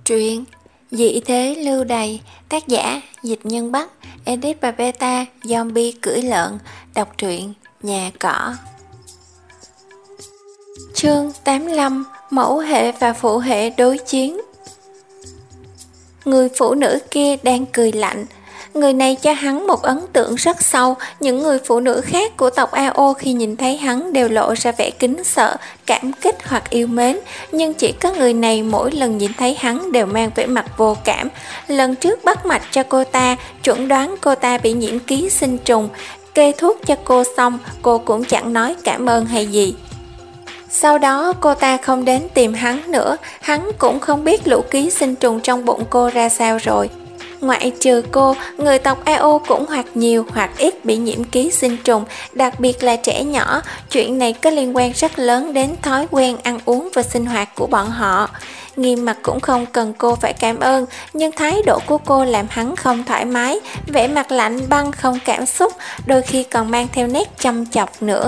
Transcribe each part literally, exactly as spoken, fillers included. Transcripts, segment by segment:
Truyện Dị thế lưu đày, tác giả Dịch Nhân Bắc, edit và beta Zombie cưỡi lợn, đọc truyện Nhà Cỏ. Chương tám mươi lăm. Mẫu hệ và phụ hệ đối chiến. Người phụ nữ kia đang cười lạnh. Người này cho hắn một ấn tượng rất sâu. Những người phụ nữ khác của tộc a o khi nhìn thấy hắn đều lộ ra vẻ kính sợ, cảm kích hoặc yêu mến. Nhưng chỉ có người này mỗi lần nhìn thấy hắn đều mang vẻ mặt vô cảm. Lần trước bắt mạch cho cô ta, chuẩn đoán cô ta bị nhiễm ký sinh trùng. Kê thuốc cho cô xong, cô cũng chẳng nói cảm ơn hay gì. Sau đó cô ta không đến tìm hắn nữa. Hắn cũng không biết lũ ký sinh trùng trong bụng cô ra sao rồi. Ngoại trừ cô, người tộc a o cũng hoặc nhiều hoặc ít bị nhiễm ký sinh trùng, đặc biệt là trẻ nhỏ. Chuyện này có liên quan rất lớn đến thói quen ăn uống và sinh hoạt của bọn họ. Nghiêm mặt cũng không cần cô phải cảm ơn, nhưng thái độ của cô làm hắn không thoải mái, vẻ mặt lạnh băng không cảm xúc, đôi khi còn mang theo nét chăm chọc nữa.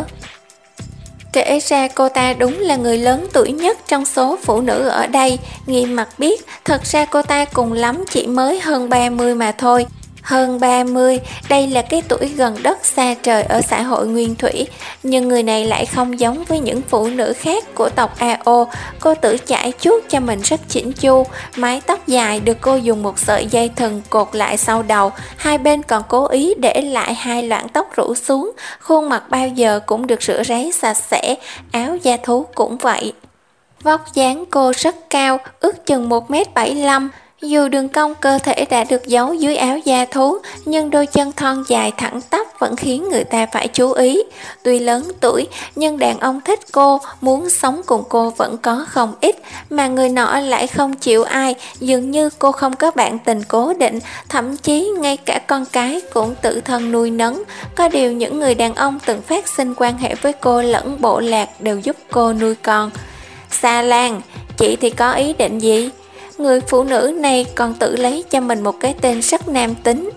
Kể ra cô ta đúng là người lớn tuổi nhất trong số phụ nữ ở đây. Nghiêm mặt biết, thật ra cô ta cùng lắm chỉ mới hơn ba mươi mà thôi. Hơn ba mươi, đây là cái tuổi gần đất xa trời ở xã hội nguyên thủy. Nhưng người này lại không giống với những phụ nữ khác của tộc a o. Cô tự chải chuốt cho mình rất chỉnh chu. Mái tóc dài được cô dùng một sợi dây thừng cột lại sau đầu. Hai bên còn cố ý để lại hai loạn tóc rủ xuống. Khuôn mặt bao giờ cũng được rửa ráy sạch sẽ. Áo da thú cũng vậy. Vóc dáng cô rất cao, ước chừng một mét bảy mươi lăm. Dù đường cong cơ thể đã được giấu dưới áo da thú, nhưng đôi chân thon dài thẳng tắp vẫn khiến người ta phải chú ý. Tuy lớn tuổi, nhưng đàn ông thích cô, muốn sống cùng cô vẫn có không ít, mà người nọ lại không chịu ai, dường như cô không có bạn tình cố định, thậm chí ngay cả con cái cũng tự thân nuôi nấng. Có điều những người đàn ông từng phát sinh quan hệ với cô lẫn bộ lạc đều giúp cô nuôi con. Sa Lan, chị thì có ý định gì? Người phụ nữ này còn tự lấy cho mình một cái tên rất nam tính.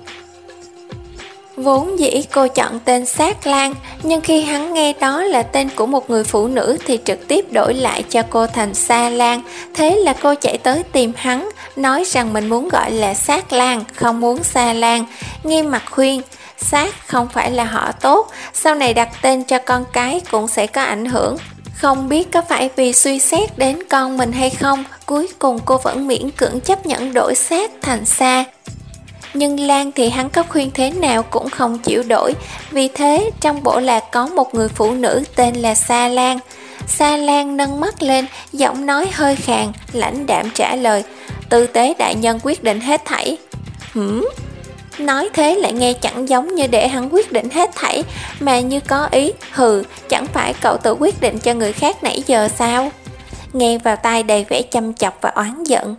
Vốn dĩ cô chọn tên Sát Lan, nhưng khi hắn nghe đó là tên của một người phụ nữ thì trực tiếp đổi lại cho cô thành Sa Lan. Thế là cô chạy tới tìm hắn, nói rằng mình muốn gọi là Sát Lan, không muốn Sa Lan. Nghiêm mặt khuyên, Sát không phải là họ tốt, sau này đặt tên cho con cái cũng sẽ có ảnh hưởng. Không biết có phải vì suy xét đến con mình hay không, cuối cùng cô vẫn miễn cưỡng chấp nhận đổi Sát thành Sa. Nhưng Lan thì hắn có khuyên thế nào cũng không chịu đổi. Vì thế trong bộ lạc có một người phụ nữ tên là Sa Lan. Sa Lan nâng mắt lên, giọng nói hơi khàn, lãnh đạm trả lời, tư tế đại nhân quyết định hết thảy. Hửm? Nói thế lại nghe chẳng giống như để hắn quyết định hết thảy, mà như có ý. Hừ, chẳng phải cậu tự quyết định cho người khác nãy giờ sao? Nghe vào tai đầy vẻ chăm chọc và oán giận.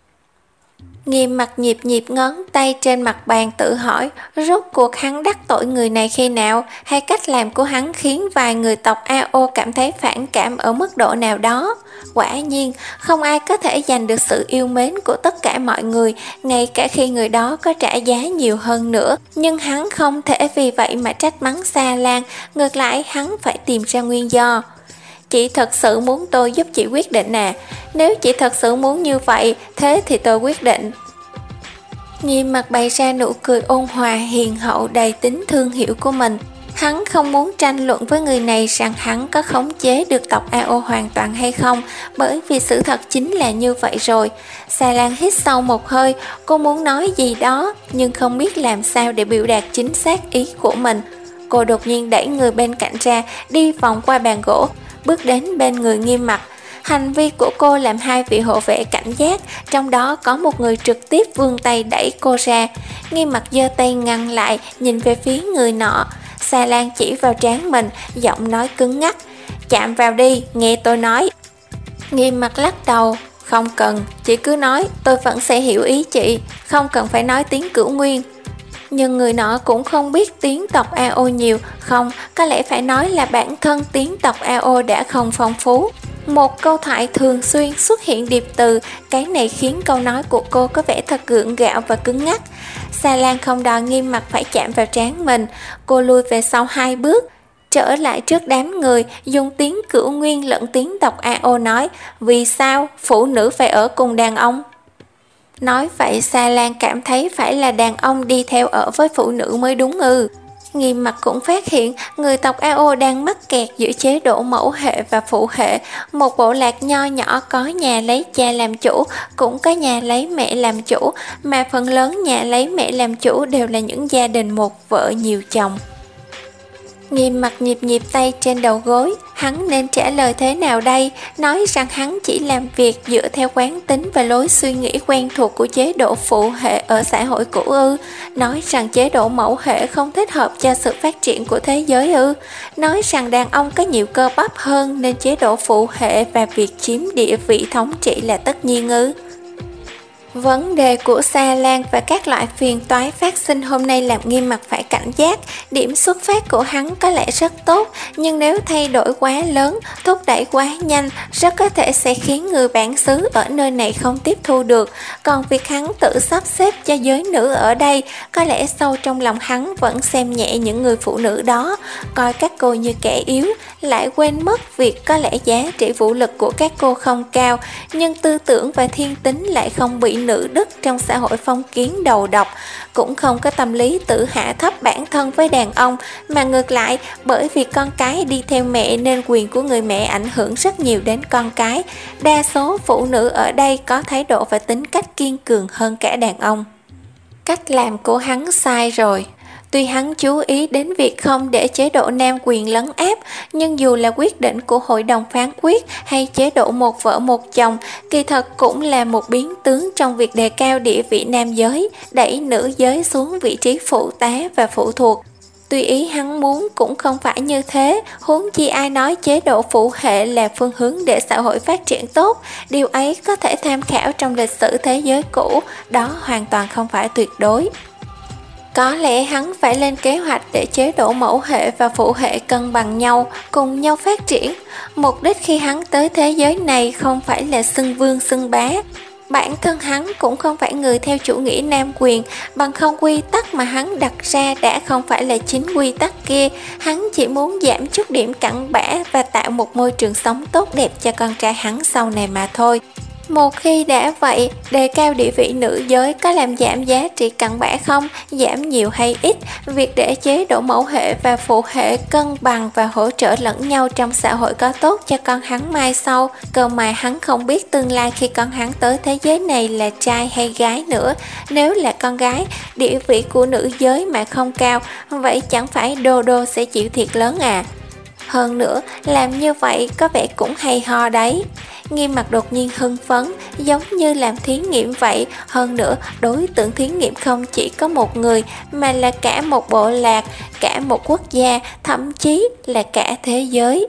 Nghiêm mặt nhịp nhịp ngón tay trên mặt bàn tự hỏi, rốt cuộc hắn đắc tội người này khi nào, hay cách làm của hắn khiến vài người tộc a o cảm thấy phản cảm ở mức độ nào đó. Quả nhiên, không ai có thể giành được sự yêu mến của tất cả mọi người, ngay cả khi người đó có trả giá nhiều hơn nữa. Nhưng hắn không thể vì vậy mà trách mắng Sa Lan, ngược lại hắn phải tìm ra nguyên do. Chị thật sự muốn tôi giúp chị quyết định à? Nếu chị thật sự muốn như vậy, thế thì tôi quyết định. Nghiêm mặt bày ra nụ cười ôn hòa hiền hậu đầy tính thương hiểu của mình. Hắn không muốn tranh luận với người này rằng hắn có khống chế được tộc a o hoàn toàn hay không, bởi vì sự thật chính là như vậy rồi. Sa Lan hít sâu một hơi, cô muốn nói gì đó, nhưng không biết làm sao để biểu đạt chính xác ý của mình. Cô đột nhiên đẩy người bên cạnh ra, đi vòng qua bàn gỗ, bước đến bên người Nghiêm mặt. Hành vi của cô làm hai vị hộ vệ cảnh giác, trong đó có một người trực tiếp vươn tay đẩy cô ra. Nghiêm mặt giơ tay ngăn lại, nhìn về phía người nọ. Sa Lan chỉ vào trán mình, giọng nói cứng ngắc, chạm vào đi, nghe tôi nói. Nghiêm mặt lắc đầu, không cần, chị cứ nói, tôi vẫn sẽ hiểu ý chị, không cần phải nói tiếng Cửu Nguyên. Nhưng người nọ cũng không biết tiếng tộc a o nhiều, không, có lẽ phải nói là bản thân tiếng tộc a o đã không phong phú. Một câu thoại thường xuyên xuất hiện điệp từ, cái này khiến câu nói của cô có vẻ thật gượng gạo và cứng ngắc. Sa Lan không đòi Nghiêm mặt phải chạm vào trán mình, cô lui về sau hai bước, trở lại trước đám người, dùng tiếng Cửu Nguyên lẫn tiếng tộc a o nói, vì sao phụ nữ phải ở cùng đàn ông? Nói vậy Sa Lan cảm thấy phải là đàn ông đi theo ở với phụ nữ mới đúng ư. Nghiêm Mặt cũng phát hiện người tộc a o đang mắc kẹt giữa chế độ mẫu hệ và phụ hệ. Một bộ lạc nho nhỏ có nhà lấy cha làm chủ, cũng có nhà lấy mẹ làm chủ, mà phần lớn nhà lấy mẹ làm chủ đều là những gia đình một vợ nhiều chồng. Nghiêm Mặt nhịp nhịp tay trên đầu gối, hắn nên trả lời thế nào đây? Nói rằng hắn chỉ làm việc dựa theo quán tính và lối suy nghĩ quen thuộc của chế độ phụ hệ ở xã hội cũ ư? Nói rằng chế độ mẫu hệ không thích hợp cho sự phát triển của thế giới ư? Nói rằng đàn ông có nhiều cơ bắp hơn nên chế độ phụ hệ và việc chiếm địa vị thống trị là tất nhiên ư? Vấn đề của Sa Lan và các loại phiền toái phát sinh hôm nay làm Nghiêm Mặt phải cảnh giác. Điểm xuất phát của hắn có lẽ rất tốt, nhưng nếu thay đổi quá lớn, thúc đẩy quá nhanh, rất có thể sẽ khiến người bản xứ ở nơi này không tiếp thu được. Còn việc hắn tự sắp xếp cho giới nữ ở đây, có lẽ sâu trong lòng hắn vẫn xem nhẹ những người phụ nữ đó, coi các cô như kẻ yếu, lại quên mất việc có lẽ giá trị vũ lực của các cô không cao, nhưng tư tưởng và thiên tính lại không bị nữ đức trong xã hội phong kiến đầu độc, cũng không có tâm lý tự hạ thấp bản thân với đàn ông, mà ngược lại, bởi vì con cái đi theo mẹ nên quyền của người mẹ ảnh hưởng rất nhiều đến con cái. Đa số phụ nữ ở đây có thái độ và tính cách kiên cường hơn cả đàn ông. Cách làm của hắn sai rồi. Tuy hắn chú ý đến việc không để chế độ nam quyền lấn áp, nhưng dù là quyết định của hội đồng phán quyết hay chế độ một vợ một chồng, kỳ thật cũng là một biến tướng trong việc đề cao địa vị nam giới, đẩy nữ giới xuống vị trí phụ tá và phụ thuộc. Tuy ý hắn muốn cũng không phải như thế, huống chi ai nói chế độ phụ hệ là phương hướng để xã hội phát triển tốt. Điều ấy có thể tham khảo trong lịch sử thế giới cũ, đó hoàn toàn không phải tuyệt đối. Có lẽ hắn phải lên kế hoạch để chế độ mẫu hệ và phụ hệ cân bằng nhau, cùng nhau phát triển. Mục đích khi hắn tới thế giới này không phải là xưng vương xưng bá. Bản thân hắn cũng không phải người theo chủ nghĩa nam quyền, bằng không quy tắc mà hắn đặt ra đã không phải là chính quy tắc kia. Hắn chỉ muốn giảm chút điểm cặn bã và tạo một môi trường sống tốt đẹp cho con trai hắn sau này mà thôi. Một khi đã vậy, đề cao địa vị nữ giới có làm giảm giá trị cặn bã không, giảm nhiều hay ít, việc để chế độ mẫu hệ và phụ hệ cân bằng và hỗ trợ lẫn nhau trong xã hội có tốt cho con hắn mai sau. Cơ mà hắn không biết tương lai khi con hắn tới thế giới này là trai hay gái nữa. Nếu là con gái, địa vị của nữ giới mà không cao, vậy chẳng phải Đô Đô sẽ chịu thiệt lớn à? Hơn nữa, làm như vậy có vẻ cũng hay ho đấy. Nghiêm Mặt đột nhiên hưng phấn, giống như làm thí nghiệm vậy. Hơn nữa, đối tượng thí nghiệm không chỉ có một người, mà là cả một bộ lạc, cả một quốc gia, thậm chí là cả thế giới.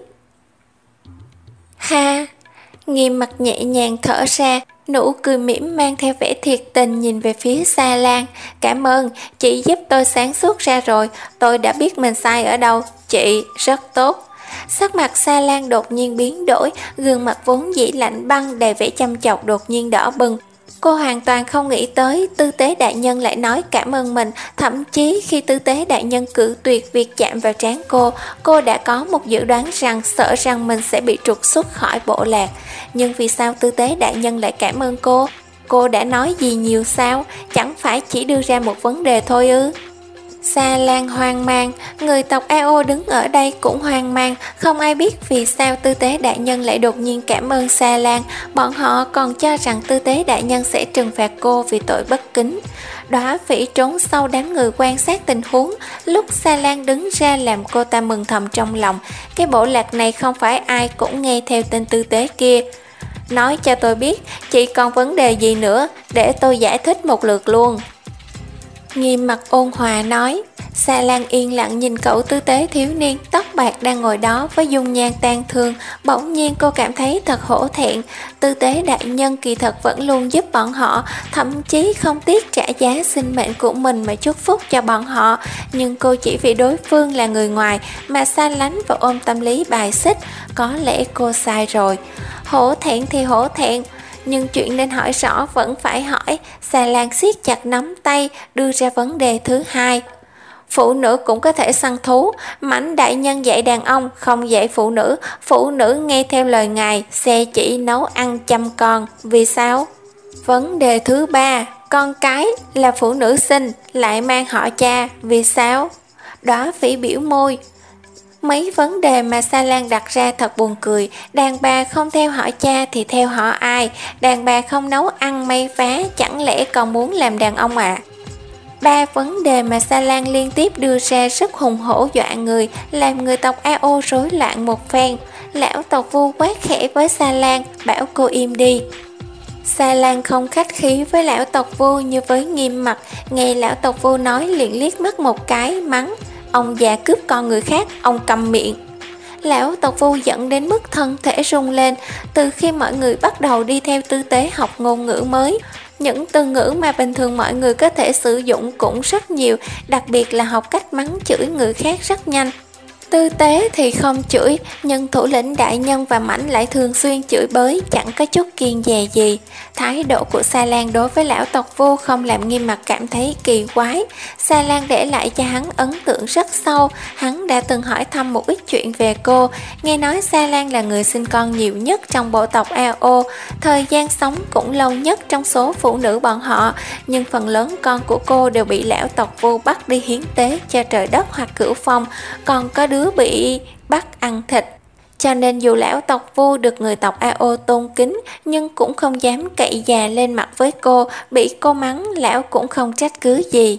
Ha! Nghiêm Mặt nhẹ nhàng thở ra, nụ cười mỉm mang theo vẻ thiệt tình nhìn về phía Sa Lan. Cảm ơn, chị giúp tôi sáng suốt ra rồi, tôi đã biết mình sai ở đâu, chị rất tốt. Sắc mặt Sa Lan đột nhiên biến đổi, gương mặt vốn dĩ lạnh băng đầy vẻ chăm chọc đột nhiên đỏ bừng. Cô hoàn toàn không nghĩ tới Tư Tế đại nhân lại nói cảm ơn mình, thậm chí khi Tư Tế đại nhân cự tuyệt việc chạm vào trán cô, cô đã có một dự đoán rằng sợ rằng mình sẽ bị trục xuất khỏi bộ lạc. Nhưng vì sao Tư Tế đại nhân lại cảm ơn cô? Cô đã nói gì nhiều sao? Chẳng phải chỉ đưa ra một vấn đề thôi ư? Sa Lan hoang mang, người tộc a o đứng ở đây cũng hoang mang, không ai biết vì sao Tư Tế đại nhân lại đột nhiên cảm ơn Sa Lan. Bọn họ còn cho rằng Tư Tế đại nhân sẽ trừng phạt cô vì tội bất kính. Đóa Phỉ trốn sau đám người quan sát tình huống, lúc Sa Lan đứng ra làm cô ta mừng thầm trong lòng, cái bộ lạc này không phải ai cũng nghe theo tên Tư Tế kia. Nói cho tôi biết, chị còn vấn đề gì nữa, để tôi giải thích một lượt luôn. Nghiêm Mặt ôn hòa nói. Sa Lan yên lặng nhìn cậu Tư Tế thiếu niên tóc bạc đang ngồi đó với dung nhan tang thương. Bỗng nhiên cô cảm thấy thật hổ thẹn. Tư Tế đại nhân kỳ thật vẫn luôn giúp bọn họ, thậm chí không tiếc trả giá sinh mệnh của mình mà chúc phúc cho bọn họ. Nhưng cô chỉ vì đối phương là người ngoài mà xa lánh và ôm tâm lý bài xích. Có lẽ cô sai rồi. Hổ thẹn thì hổ thẹn, nhưng chuyện nên hỏi rõ vẫn phải hỏi. Sa Lan siết chặt nắm tay, đưa ra vấn đề thứ hai. Phụ nữ cũng có thể săn thú. Mãnh đại nhân dạy đàn ông, không dạy phụ nữ. Phụ nữ nghe theo lời ngài, xe chỉ nấu ăn chăm con. Vì sao? Vấn đề thứ ba, con cái là phụ nữ sinh lại mang họ cha, vì sao? Đóa Phỉ biểu môi. Mấy vấn đề mà Sa Lan đặt ra thật buồn cười. Đàn bà không theo họ cha thì theo họ ai? Đàn bà không nấu ăn may vá, chẳng lẽ còn muốn làm đàn ông à? Ba vấn đề mà Sa Lan liên tiếp đưa ra rất hùng hổ dọa người, làm người tộc a o rối loạn một phen. Lão tộc Vu quát khẽ với Sa Lan, bảo cô im đi. Sa Lan không khách khí với lão tộc Vu như với Nghiêm Mặc, nghe lão tộc Vu nói liền liếc mắt một cái, mắng: ông già cướp con người khác, ông câm miệng. Lão tộc Vu giận đến mức thân thể rung lên. Từ khi mọi người bắt đầu đi theo tư tế học ngôn ngữ mới, những từ ngữ mà bình thường mọi người có thể sử dụng cũng rất nhiều, đặc biệt là học cách mắng chửi người khác rất nhanh. Tư tế thì không chửi, nhưng thủ lĩnh đại nhân và mãnh lại thường xuyên chửi bới, chẳng có chút kiêng dè gì. Thái độ của Sa Lan đối với lão tộc Vu không làm Nghiêm Mặc cảm thấy kỳ quái. Sa Lan để lại cho hắn ấn tượng rất sâu. Hắn đã từng hỏi thăm một ít chuyện về cô, nghe nói Sa Lan là người sinh con nhiều nhất trong bộ tộc a o, thời gian sống cũng lâu nhất trong số phụ nữ bọn họ, nhưng phần lớn con của cô đều bị lão tộc Vu bắt đi hiến tế cho trời đất hoặc Cửu Phong, còn có đứa bị bắt ăn thịt. Cho nên dù lão tộc Vu được người tộc a o tôn kính, nhưng cũng không dám cậy già lên mặt với cô, bị cô mắng lão cũng không trách cứ gì.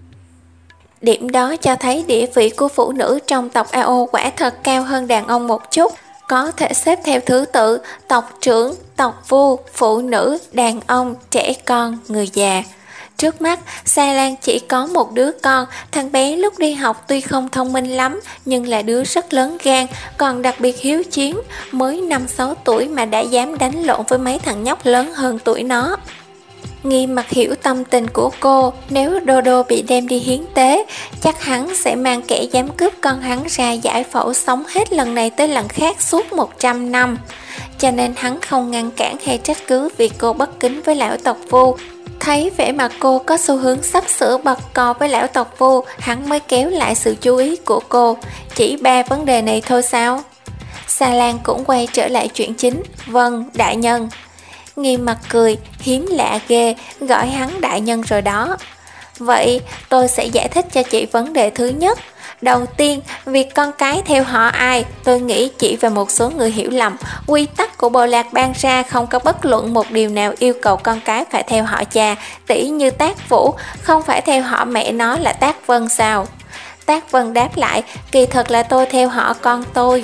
Điểm đó cho thấy địa vị của phụ nữ trong tộc a o quả thật cao hơn đàn ông một chút, có thể xếp theo thứ tự: tộc trưởng, tộc Vu, phụ nữ, đàn ông, trẻ con, người già. Trước mắt, Sa Lan chỉ có một đứa con. Thằng bé lúc đi học tuy không thông minh lắm, nhưng là đứa rất lớn gan, còn đặc biệt hiếu chiến. Mới năm sáu tuổi mà đã dám đánh lộn với mấy thằng nhóc lớn hơn tuổi nó. Nghiêm Mặc hiểu tâm tình của cô. Nếu Dodo bị đem đi hiến tế, chắc hắn sẽ mang kẻ dám cướp con hắn ra giải phẫu, sống hết lần này tới lần khác suốt một trăm năm. Cho nên hắn không ngăn cản hay trách cứ vì cô bất kính với lão tộc Vu. Thấy vẻ mặt cô có xu hướng sắp sửa bật cò với lão tộc Vu, hắn mới kéo lại sự chú ý của cô. Chỉ ba vấn đề này thôi sao? Sa Lan cũng quay trở lại chuyện chính. Vâng, đại nhân. Nghiêm Mặc cười, hiếm lạ ghê, gọi hắn đại nhân rồi đó. Vậy tôi sẽ giải thích cho chị vấn đề thứ nhất. Đầu tiên, việc con cái theo họ ai, tôi nghĩ chị và một số người hiểu lầm. Quy tắc của bộ lạc ban ra không có bất luận một điều nào yêu cầu con cái phải theo họ cha. Tỉ như Tác Vũ, không phải theo họ mẹ nó là Tác Vân sao? Tác Vân đáp lại, kỳ thật là tôi theo họ con tôi.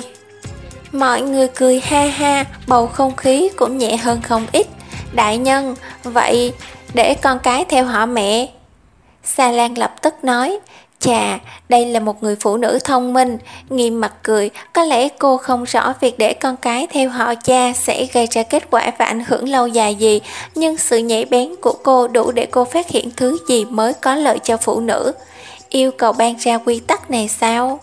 Mọi người cười ha ha, bầu không khí cũng nhẹ hơn không ít. Đại nhân, vậy để con cái theo họ mẹ. Sa Lan lập tức nói, chà, đây là một người phụ nữ thông minh. Nghiêm Mặc cười, có lẽ cô không rõ việc để con cái theo họ cha sẽ gây ra kết quả và ảnh hưởng lâu dài gì, nhưng sự nhạy bén của cô đủ để cô phát hiện thứ gì mới có lợi cho phụ nữ. Yêu cầu ban ra quy tắc này sao?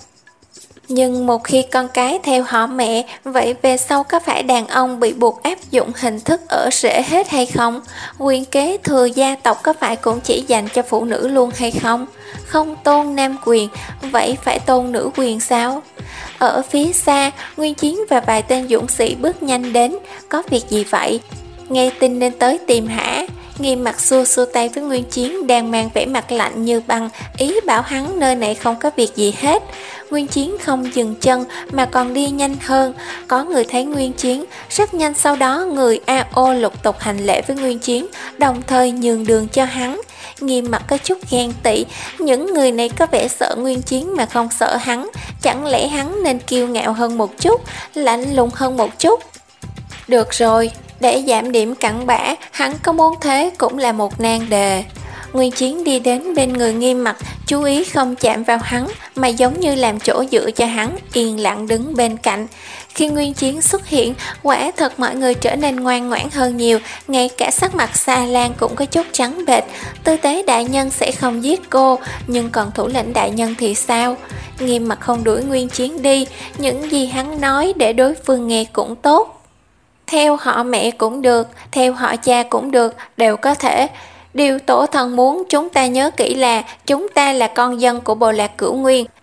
Nhưng một khi con cái theo họ mẹ, vậy về sau có phải đàn ông bị buộc áp dụng hình thức ở rễ hết hay không? Quyền kế thừa gia tộc có phải cũng chỉ dành cho phụ nữ luôn hay không? Không tôn nam quyền, vậy phải tôn nữ quyền sao? Ở phía xa, Nguyên Chiến và vài tên dũng sĩ bước nhanh đến. Có việc gì vậy? Nghe tin nên tới tìm hả? Nghiêm Mặc xua xua tay với Nguyên Chiến đang mang vẻ mặt lạnh như băng, ý bảo hắn nơi này không có việc gì hết. Nguyên Chiến không dừng chân mà còn đi nhanh hơn. Có người thấy Nguyên Chiến, rất nhanh sau đó người a o lục tục hành lễ với Nguyên Chiến, đồng thời nhường đường cho hắn. Nghiêm Mặc có chút ghen tị, những người này có vẻ sợ Nguyên Chiến mà không sợ hắn. Chẳng lẽ hắn nên kiêu ngạo hơn một chút, lạnh lùng hơn một chút? Được rồi, để giảm điểm cặn bã, hắn có muốn thế cũng là một nan đề. Nguyên Chiến đi đến bên người Nghiêm Mặc, chú ý không chạm vào hắn mà giống như làm chỗ dựa cho hắn, yên lặng đứng bên cạnh. Khi Nguyên Chiến xuất hiện, quả thật mọi người trở nên ngoan ngoãn hơn nhiều, ngay cả sắc mặt Sa Lan cũng có chút trắng bệch. Tư tế đại nhân sẽ không giết cô, nhưng còn thủ lĩnh đại nhân thì sao? Nghiêm Mặc không đuổi Nguyên Chiến đi, những gì hắn nói để đối phương nghe cũng tốt. Theo họ mẹ cũng được, theo họ cha cũng được, đều có thể. Điều tổ thần muốn chúng ta nhớ kỹ là chúng ta là con dân của bộ lạc Cửu Nguyên.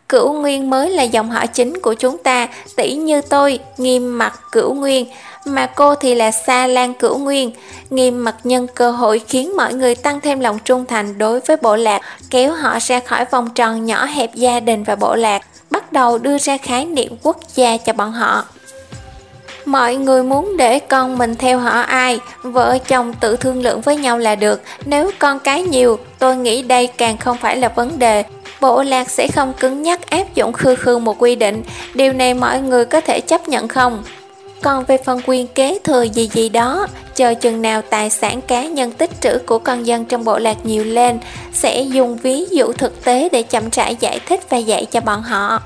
Cửu Nguyên mới là dòng họ chính của chúng ta, tỷ như tôi, Nghiêm Mặc Cửu Nguyên, mà cô thì là Sa Lan Cửu Nguyên. Nghiêm Mặc nhân cơ hội khiến mọi người tăng thêm lòng trung thành đối với bộ lạc, kéo họ ra khỏi vòng tròn nhỏ hẹp gia đình và bộ lạc, bắt đầu đưa ra khái niệm quốc gia cho bọn họ. Mọi người muốn để con mình theo họ ai, vợ chồng tự thương lượng với nhau là được. Nếu con cái nhiều, tôi nghĩ đây càng không phải là vấn đề. Bộ lạc sẽ không cứng nhắc áp dụng khư khư một quy định. Điều này mọi người có thể chấp nhận không? Còn về phần quyền kế thừa gì gì đó, chờ chừng nào tài sản cá nhân tích trữ của con dân trong bộ lạc nhiều lên, sẽ dùng ví dụ thực tế để chậm rãi giải thích và dạy cho bọn họ.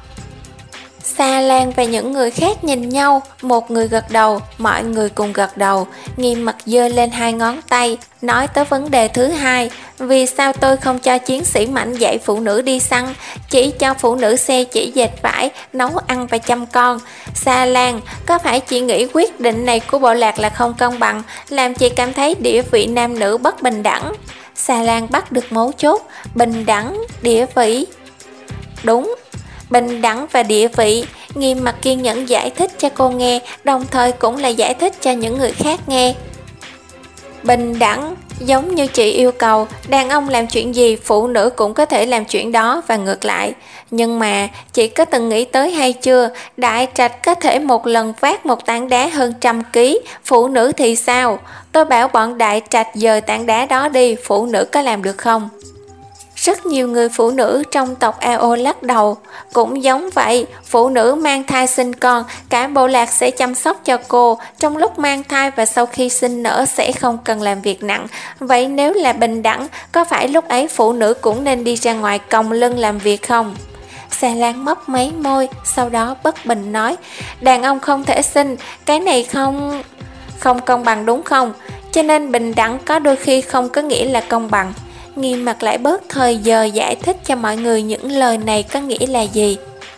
Sa Lan và những người khác nhìn nhau, một người gật đầu, mọi người cùng gật đầu. Nghiêm Mặc giơ lên hai ngón tay, nói tới vấn đề thứ hai. Vì sao tôi không cho chiến sĩ mạnh dạy phụ nữ đi săn, chỉ cho phụ nữ xe chỉ dệt vải, nấu ăn và chăm con? Sa Lan, có phải chị nghĩ quyết định này của bộ lạc là không công bằng, làm chị cảm thấy địa vị nam nữ bất bình đẳng? Sa Lan bắt được mấu chốt, bình đẳng, địa vị. Đúng, bình đẳng và địa vị. Nghiêm Mặc kiên nhẫn giải thích cho cô nghe, đồng thời cũng là giải thích cho những người khác nghe. Bình đẳng, giống như chị yêu cầu, đàn ông làm chuyện gì, phụ nữ cũng có thể làm chuyện đó và ngược lại. Nhưng mà, chị có từng nghĩ tới hay chưa, đại trạch có thể một lần vác một tảng đá hơn trăm ký, phụ nữ thì sao? Tôi bảo bọn đại trạch dời tảng đá đó đi, phụ nữ có làm được không? Rất nhiều người phụ nữ trong tộc a o lắc đầu. Cũng giống vậy, phụ nữ mang thai sinh con, cả bộ lạc sẽ chăm sóc cho cô, trong lúc mang thai và sau khi sinh nở sẽ không cần làm việc nặng. Vậy nếu là bình đẳng, có phải lúc ấy phụ nữ cũng nên đi ra ngoài còng lưng làm việc không? Sa Lan mấp mấy môi, sau đó bất bình nói, đàn ông không thể sinh, cái này không... không công bằng đúng không? Cho nên bình đẳng có đôi khi không có nghĩa là công bằng. Nghiêm Mặc lại bớt thời giờ giải thích cho mọi người những lời này có nghĩa là gì.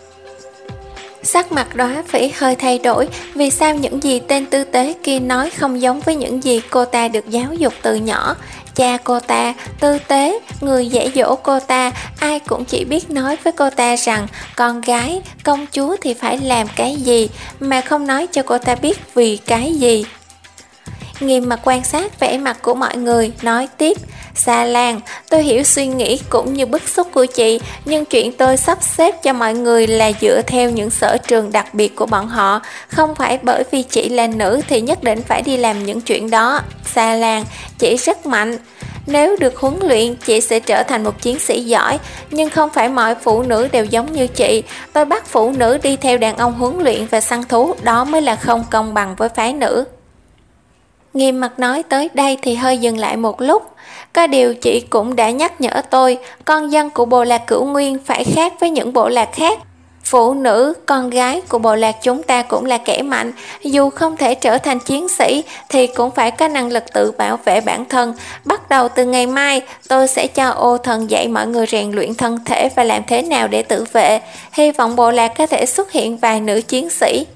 Sắc mặt Đóa Phỉ hơi thay đổi, vì sao những gì tên tư tế kia nói không giống với những gì cô ta được giáo dục từ nhỏ. Cha cô ta, tư tế, người dạy dỗ cô ta, ai cũng chỉ biết nói với cô ta rằng con gái, công chúa thì phải làm cái gì, mà không nói cho cô ta biết vì cái gì. Nghiêm Mặc quan sát vẻ mặt của mọi người, nói tiếp, Sa Lan, tôi hiểu suy nghĩ cũng như bức xúc của chị, nhưng chuyện tôi sắp xếp cho mọi người là dựa theo những sở trường đặc biệt của bọn họ, không phải bởi vì chị là nữ thì nhất định phải đi làm những chuyện đó. Sa Lan, chị rất mạnh. Nếu được huấn luyện, chị sẽ trở thành một chiến sĩ giỏi, nhưng không phải mọi phụ nữ đều giống như chị. Tôi bắt phụ nữ đi theo đàn ông huấn luyện và săn thú, đó mới là không công bằng với phái nữ. Nghiêm Mặc nói tới đây thì hơi dừng lại một lúc. Có điều chị cũng đã nhắc nhở tôi, con dân của bộ lạc Cửu Nguyên phải khác với những bộ lạc khác. Phụ nữ, con gái của bộ lạc chúng ta cũng là kẻ mạnh, dù không thể trở thành chiến sĩ thì cũng phải có năng lực tự bảo vệ bản thân. Bắt đầu từ ngày mai, tôi sẽ cho ô thần dạy mọi người rèn luyện thân thể và làm thế nào để tự vệ. Hy vọng bộ lạc có thể xuất hiện vài nữ chiến sĩ.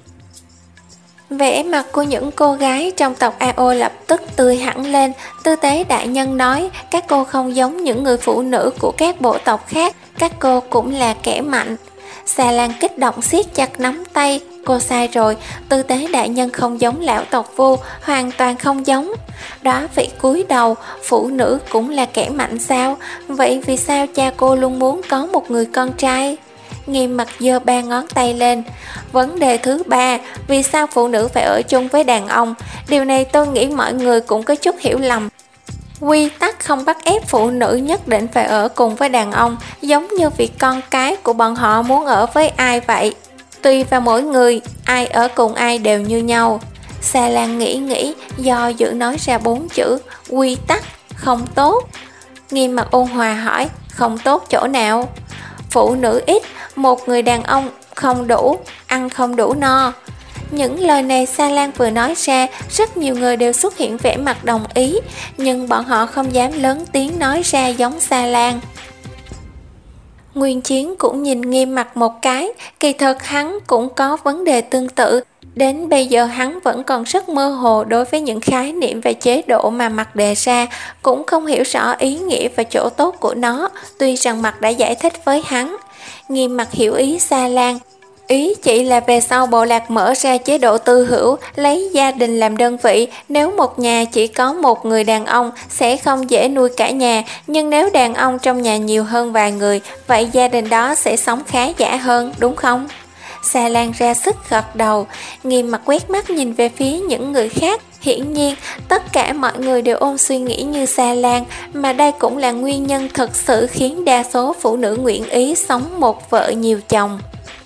Vẻ mặt của những cô gái trong tộc a o lập tức tươi hẳn lên. Tư tế đại nhân nói, các cô không giống những người phụ nữ của các bộ tộc khác, các cô cũng là kẻ mạnh. Sa Lan kích động siết chặt nắm tay, cô sai rồi, tư tế đại nhân không giống lão tộc Vu, hoàn toàn không giống. Đó vị cúi đầu, phụ nữ cũng là kẻ mạnh sao? Vậy vì sao cha cô luôn muốn có một người con trai? Nghiêm Mặc giơ ba ngón tay lên. Vấn đề thứ ba, vì sao phụ nữ phải ở chung với đàn ông? Điều này tôi nghĩ mọi người cũng có chút hiểu lầm. Quy tắc không bắt ép phụ nữ nhất định phải ở cùng với đàn ông, giống như việc con cái của bọn họ muốn ở với ai vậy. Tùy vào mỗi người, ai ở cùng ai đều như nhau. Sa Lan nghĩ nghĩ, do dự nói ra bốn chữ, quy tắc, không tốt. Nghiêm Mặc ôn hòa hỏi, không tốt chỗ nào? Phụ nữ ít, một người đàn ông không đủ, ăn không đủ no. Những lời này Sa Lan vừa nói ra, rất nhiều người đều xuất hiện vẻ mặt đồng ý, nhưng bọn họ không dám lớn tiếng nói ra giống Sa Lan. Nguyên Chiến cũng nhìn Nghiêm Mặc một cái, kỳ thực hắn cũng có vấn đề tương tự. Đến bây giờ hắn vẫn còn rất mơ hồ đối với những khái niệm và chế độ mà Mặc đề ra, cũng không hiểu rõ ý nghĩa và chỗ tốt của nó, tuy rằng Mặc đã giải thích với hắn. Nghiêm mặt hiểu ý Sa Lan. Ý chỉ là về sau bộ lạc mở ra chế độ tư hữu, lấy gia đình làm đơn vị. Nếu một nhà chỉ có một người đàn ông sẽ không dễ nuôi cả nhà, nhưng nếu đàn ông trong nhà nhiều hơn vài người, vậy gia đình đó sẽ sống khá giả hơn, đúng không? Sa Lan ra sức gật đầu. Nghiêm mặt quét mắt nhìn về phía những người khác. Hiển nhiên, tất cả mọi người đều ôm suy nghĩ như Sa Lan, mà đây cũng là nguyên nhân thực sự khiến đa số phụ nữ nguyện ý sống một vợ nhiều chồng.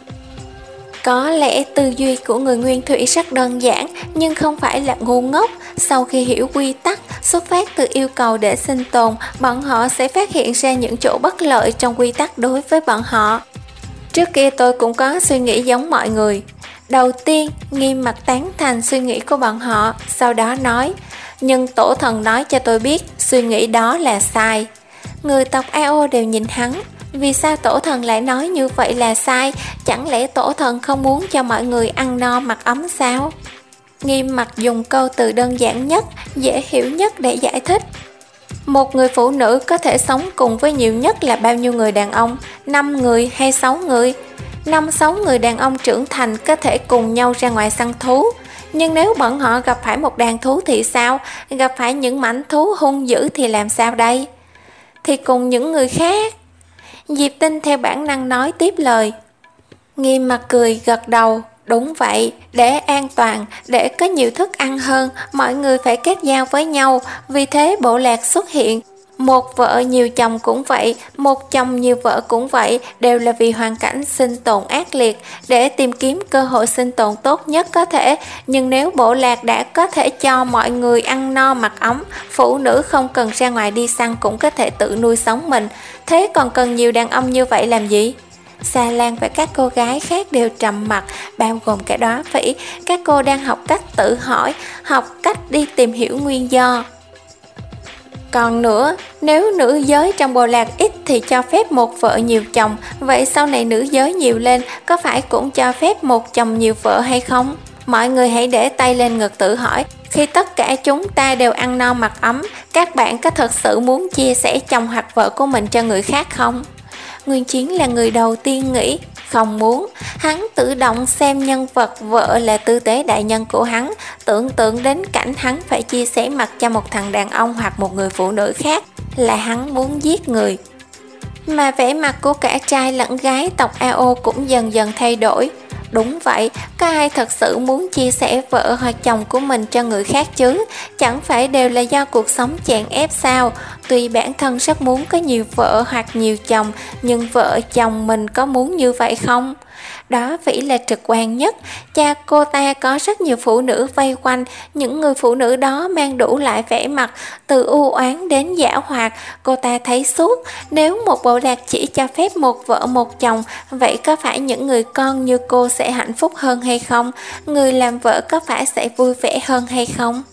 Có lẽ tư duy của người Nguyên Thủy rất đơn giản, nhưng không phải là ngu ngốc. Sau khi hiểu quy tắc, xuất phát từ yêu cầu để sinh tồn, bọn họ sẽ phát hiện ra những chỗ bất lợi trong quy tắc đối với bọn họ. Trước kia tôi cũng có suy nghĩ giống mọi người. Đầu tiên, Nghiêm mặt tán thành suy nghĩ của bọn họ, sau đó nói, nhưng tổ thần nói cho tôi biết suy nghĩ đó là sai. Người tộc a o đều nhìn hắn. Vì sao tổ thần lại nói như vậy là sai? Chẳng lẽ tổ thần không muốn cho mọi người ăn no mặc ấm sao? Nghiêm mặt dùng câu từ đơn giản nhất, dễ hiểu nhất để giải thích. Một người phụ nữ có thể sống cùng với nhiều nhất là bao nhiêu người đàn ông? năm người hay sáu người? năm sáu người đàn ông trưởng thành có thể cùng nhau ra ngoài săn thú. Nhưng nếu bọn họ gặp phải một đàn thú thì sao? Gặp phải những mãnh thú hung dữ thì làm sao đây? Thì cùng những người khác. Diệp Tinh theo bản năng nói tiếp lời. Nghiêm mặt cười gật đầu. Đúng vậy, để an toàn, để có nhiều thức ăn hơn, mọi người phải kết giao với nhau, vì thế bộ lạc xuất hiện. Một vợ nhiều chồng cũng vậy, một chồng nhiều vợ cũng vậy, đều là vì hoàn cảnh sinh tồn ác liệt, để tìm kiếm cơ hội sinh tồn tốt nhất có thể. Nhưng nếu bộ lạc đã có thể cho mọi người ăn no mặc ấm, phụ nữ không cần ra ngoài đi săn cũng có thể tự nuôi sống mình, thế còn cần nhiều đàn ông như vậy làm gì? Sa Lan và các cô gái khác đều trầm mặc, bao gồm cả Đóa Phỉ. Các cô đang học cách tự hỏi, học cách đi tìm hiểu nguyên do. Còn nữa, nếu nữ giới trong bộ lạc ít thì cho phép một vợ nhiều chồng, vậy sau này nữ giới nhiều lên, có phải cũng cho phép một chồng nhiều vợ hay không? Mọi người hãy để tay lên ngực tự hỏi, khi tất cả chúng ta đều ăn no mặc ấm, các bạn có thật sự muốn chia sẻ chồng hoặc vợ của mình cho người khác không? Nguyên Chiến là người đầu tiên nghĩ không muốn. Hắn tự động xem nhân vật vợ là tư tế đại nhân của hắn, tưởng tượng đến cảnh hắn phải chia sẻ mặt cho một thằng đàn ông hoặc một người phụ nữ khác là hắn muốn giết người. Mà vẻ mặt của cả trai lẫn gái tộc a o cũng dần dần thay đổi. Đúng vậy, có ai thật sự muốn chia sẻ vợ hoặc chồng của mình cho người khác chứ? Chẳng phải đều là do cuộc sống chèn ép sao? Tuy bản thân rất muốn có nhiều vợ hoặc nhiều chồng, nhưng vợ chồng mình có muốn như vậy không? Đó Vĩ là trực quan nhất. Cha cô ta có rất nhiều phụ nữ vây quanh. Những người phụ nữ đó mang đủ lại vẻ mặt, từ u oán đến dã hoạt. Cô ta thấy suốt. Nếu một bộ lạc chỉ cho phép một vợ một chồng, vậy có phải những người con như cô sẽ hạnh phúc hơn hay không? Người làm vợ có phải sẽ vui vẻ hơn hay không?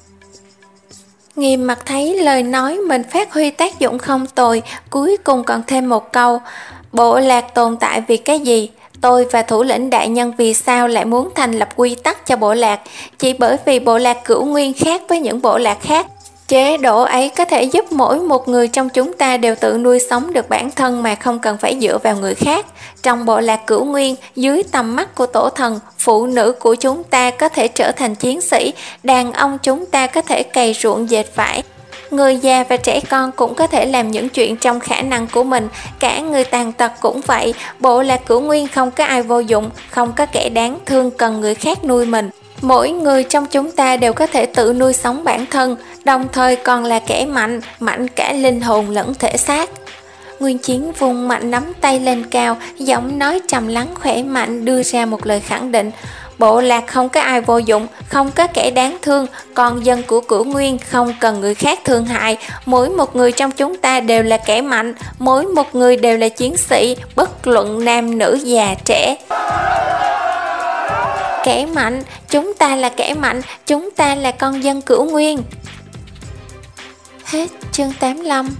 Nghiêm mặt thấy lời nói mình phát huy tác dụng không tồi, cuối cùng còn thêm một câu. Bộ lạc tồn tại vì cái gì? Tôi và thủ lĩnh đại nhân vì sao lại muốn thành lập quy tắc cho bộ lạc? Chỉ bởi vì bộ lạc Cửu Nguyên khác với những bộ lạc khác. Chế độ ấy có thể giúp mỗi một người trong chúng ta đều tự nuôi sống được bản thân mà không cần phải dựa vào người khác. Trong bộ lạc Cửu Nguyên, dưới tầm mắt của tổ thần, phụ nữ của chúng ta có thể trở thành chiến sĩ, đàn ông chúng ta có thể cày ruộng dệt vải. Người già và trẻ con cũng có thể làm những chuyện trong khả năng của mình, cả người tàn tật cũng vậy. Bộ lạc Cửu Nguyên không có ai vô dụng, không có kẻ đáng thương cần người khác nuôi mình. Mỗi người trong chúng ta đều có thể tự nuôi sống bản thân, đồng thời còn là kẻ mạnh, mạnh cả linh hồn lẫn thể xác. Nguyên Chiến vùng mạnh nắm tay lên cao, giọng nói trầm lắng khỏe mạnh đưa ra một lời khẳng định. Bộ lạc không có ai vô dụng, không có kẻ đáng thương, con dân của Cửu Nguyên không cần người khác thương hại. Mỗi một người trong chúng ta đều là kẻ mạnh, mỗi một người đều là chiến sĩ, bất luận nam nữ già trẻ. Kẻ mạnh, chúng ta là kẻ mạnh, chúng ta là con dân Cửu Nguyên. Hết chương tám mươi lăm.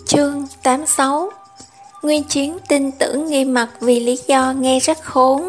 Chương tám mươi sáu. Nguyên Chiến tin tưởng Nghiêm Mặc vì lý do nghe rất khốn.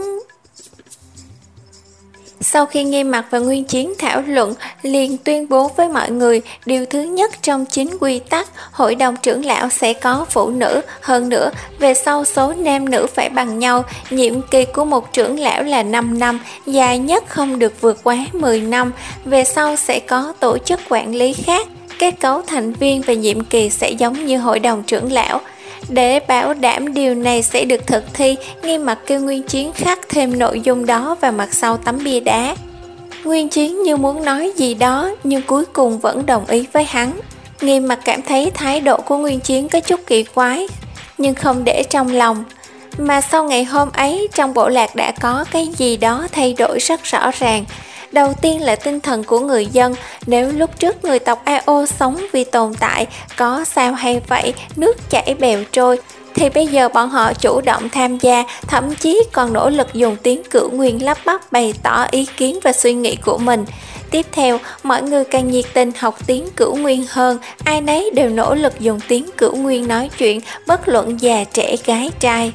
Sau khi Nghiêm Mặc và Nguyên Chiến thảo luận, liền tuyên bố với mọi người điều thứ nhất trong chín quy tắc, hội đồng trưởng lão sẽ có phụ nữ. Hơn nữa, về sau số nam nữ phải bằng nhau, nhiệm kỳ của một trưởng lão là năm năm, dài nhất không được vượt quá mười năm. Về sau sẽ có tổ chức quản lý khác, kết cấu thành viên và nhiệm kỳ sẽ giống như hội đồng trưởng lão. Để bảo đảm điều này sẽ được thực thi, Nghiêm Mặc kêu Nguyên Chiến khắc thêm nội dung đó vào mặt sau tấm bia đá. Nguyên Chiến như muốn nói gì đó, nhưng cuối cùng vẫn đồng ý với hắn. Nghiêm Mặc cảm thấy thái độ của Nguyên Chiến có chút kỳ quái, nhưng không để trong lòng. Mà sau ngày hôm ấy, trong bộ lạc đã có cái gì đó thay đổi rất rõ ràng. Đầu tiên là tinh thần của người dân. Nếu lúc trước người tộc a o sống vì tồn tại, có sao hay vậy, nước chảy bèo trôi, thì bây giờ bọn họ chủ động tham gia, thậm chí còn nỗ lực dùng tiếng Cửu Nguyên lắp bắp bày tỏ ý kiến và suy nghĩ của mình. Tiếp theo, mọi người càng nhiệt tình học tiếng Cửu Nguyên hơn, ai nấy đều nỗ lực dùng tiếng Cửu Nguyên nói chuyện, bất luận già trẻ gái trai.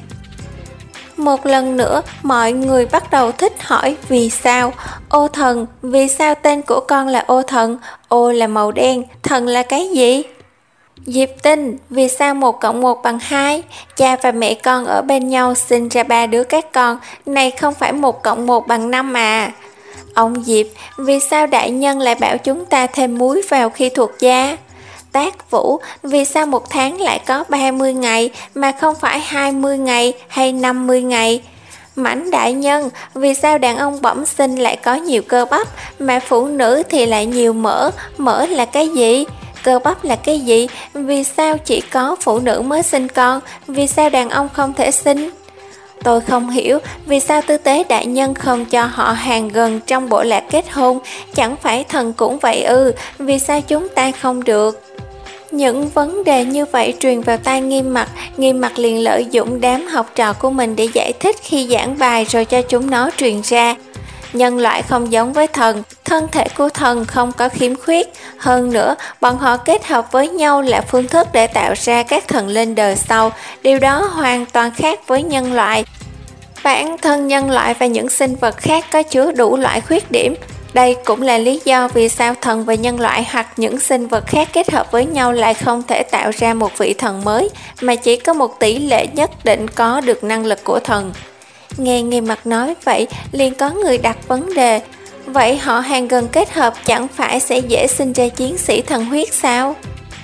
Một lần nữa, mọi người bắt đầu thích hỏi vì sao. Ô thần, vì sao tên của con là ô thần? Ô là màu đen, thần là cái gì? Diệp Tinh, vì sao một cộng một bằng hai? Cha và mẹ con ở bên nhau sinh ra ba đứa các con, này không phải một cộng một bằng năm à? Ông Diệp, vì sao đại nhân lại bảo chúng ta thêm muối vào khi thuộc gia? Tác Vũ, vì sao một tháng lại có ba mươi ngày mà không phải hai mươi ngày hay năm mươi ngày? Mãnh đại nhân, vì sao đàn ông bẩm sinh lại có nhiều cơ bắp mà phụ nữ thì lại nhiều mỡ? Mỡ là cái gì? Cơ bắp là cái gì? Vì sao chỉ có phụ nữ mới sinh con? Vì sao đàn ông không thể sinh? Tôi không hiểu vì sao tư tế đại nhân không cho họ hàng gần trong bộ lạc kết hôn. Chẳng phải thần cũng vậy ư? Vì sao chúng ta không được? Những vấn đề như vậy truyền vào tai Nghiêm Mặc. Nghiêm Mặc liền lợi dụng đám học trò của mình để giải thích khi giảng bài, rồi cho chúng nó truyền ra. Nhân loại không giống với thần, thân thể của thần không có khiếm khuyết. Hơn nữa, bọn họ kết hợp với nhau là phương thức để tạo ra các thần linh đời sau. Điều đó hoàn toàn khác với nhân loại. Bản thân nhân loại và những sinh vật khác có chứa đủ loại khuyết điểm. Đây cũng là lý do vì sao thần và nhân loại hoặc những sinh vật khác kết hợp với nhau lại không thể tạo ra một vị thần mới, mà chỉ có một tỷ lệ nhất định có được năng lực của thần. Nghe Nghiêm Mặc nói vậy, liền có người đặt vấn đề. Vậy họ hàng gần kết hợp chẳng phải sẽ dễ sinh ra chiến sĩ thần huyết sao?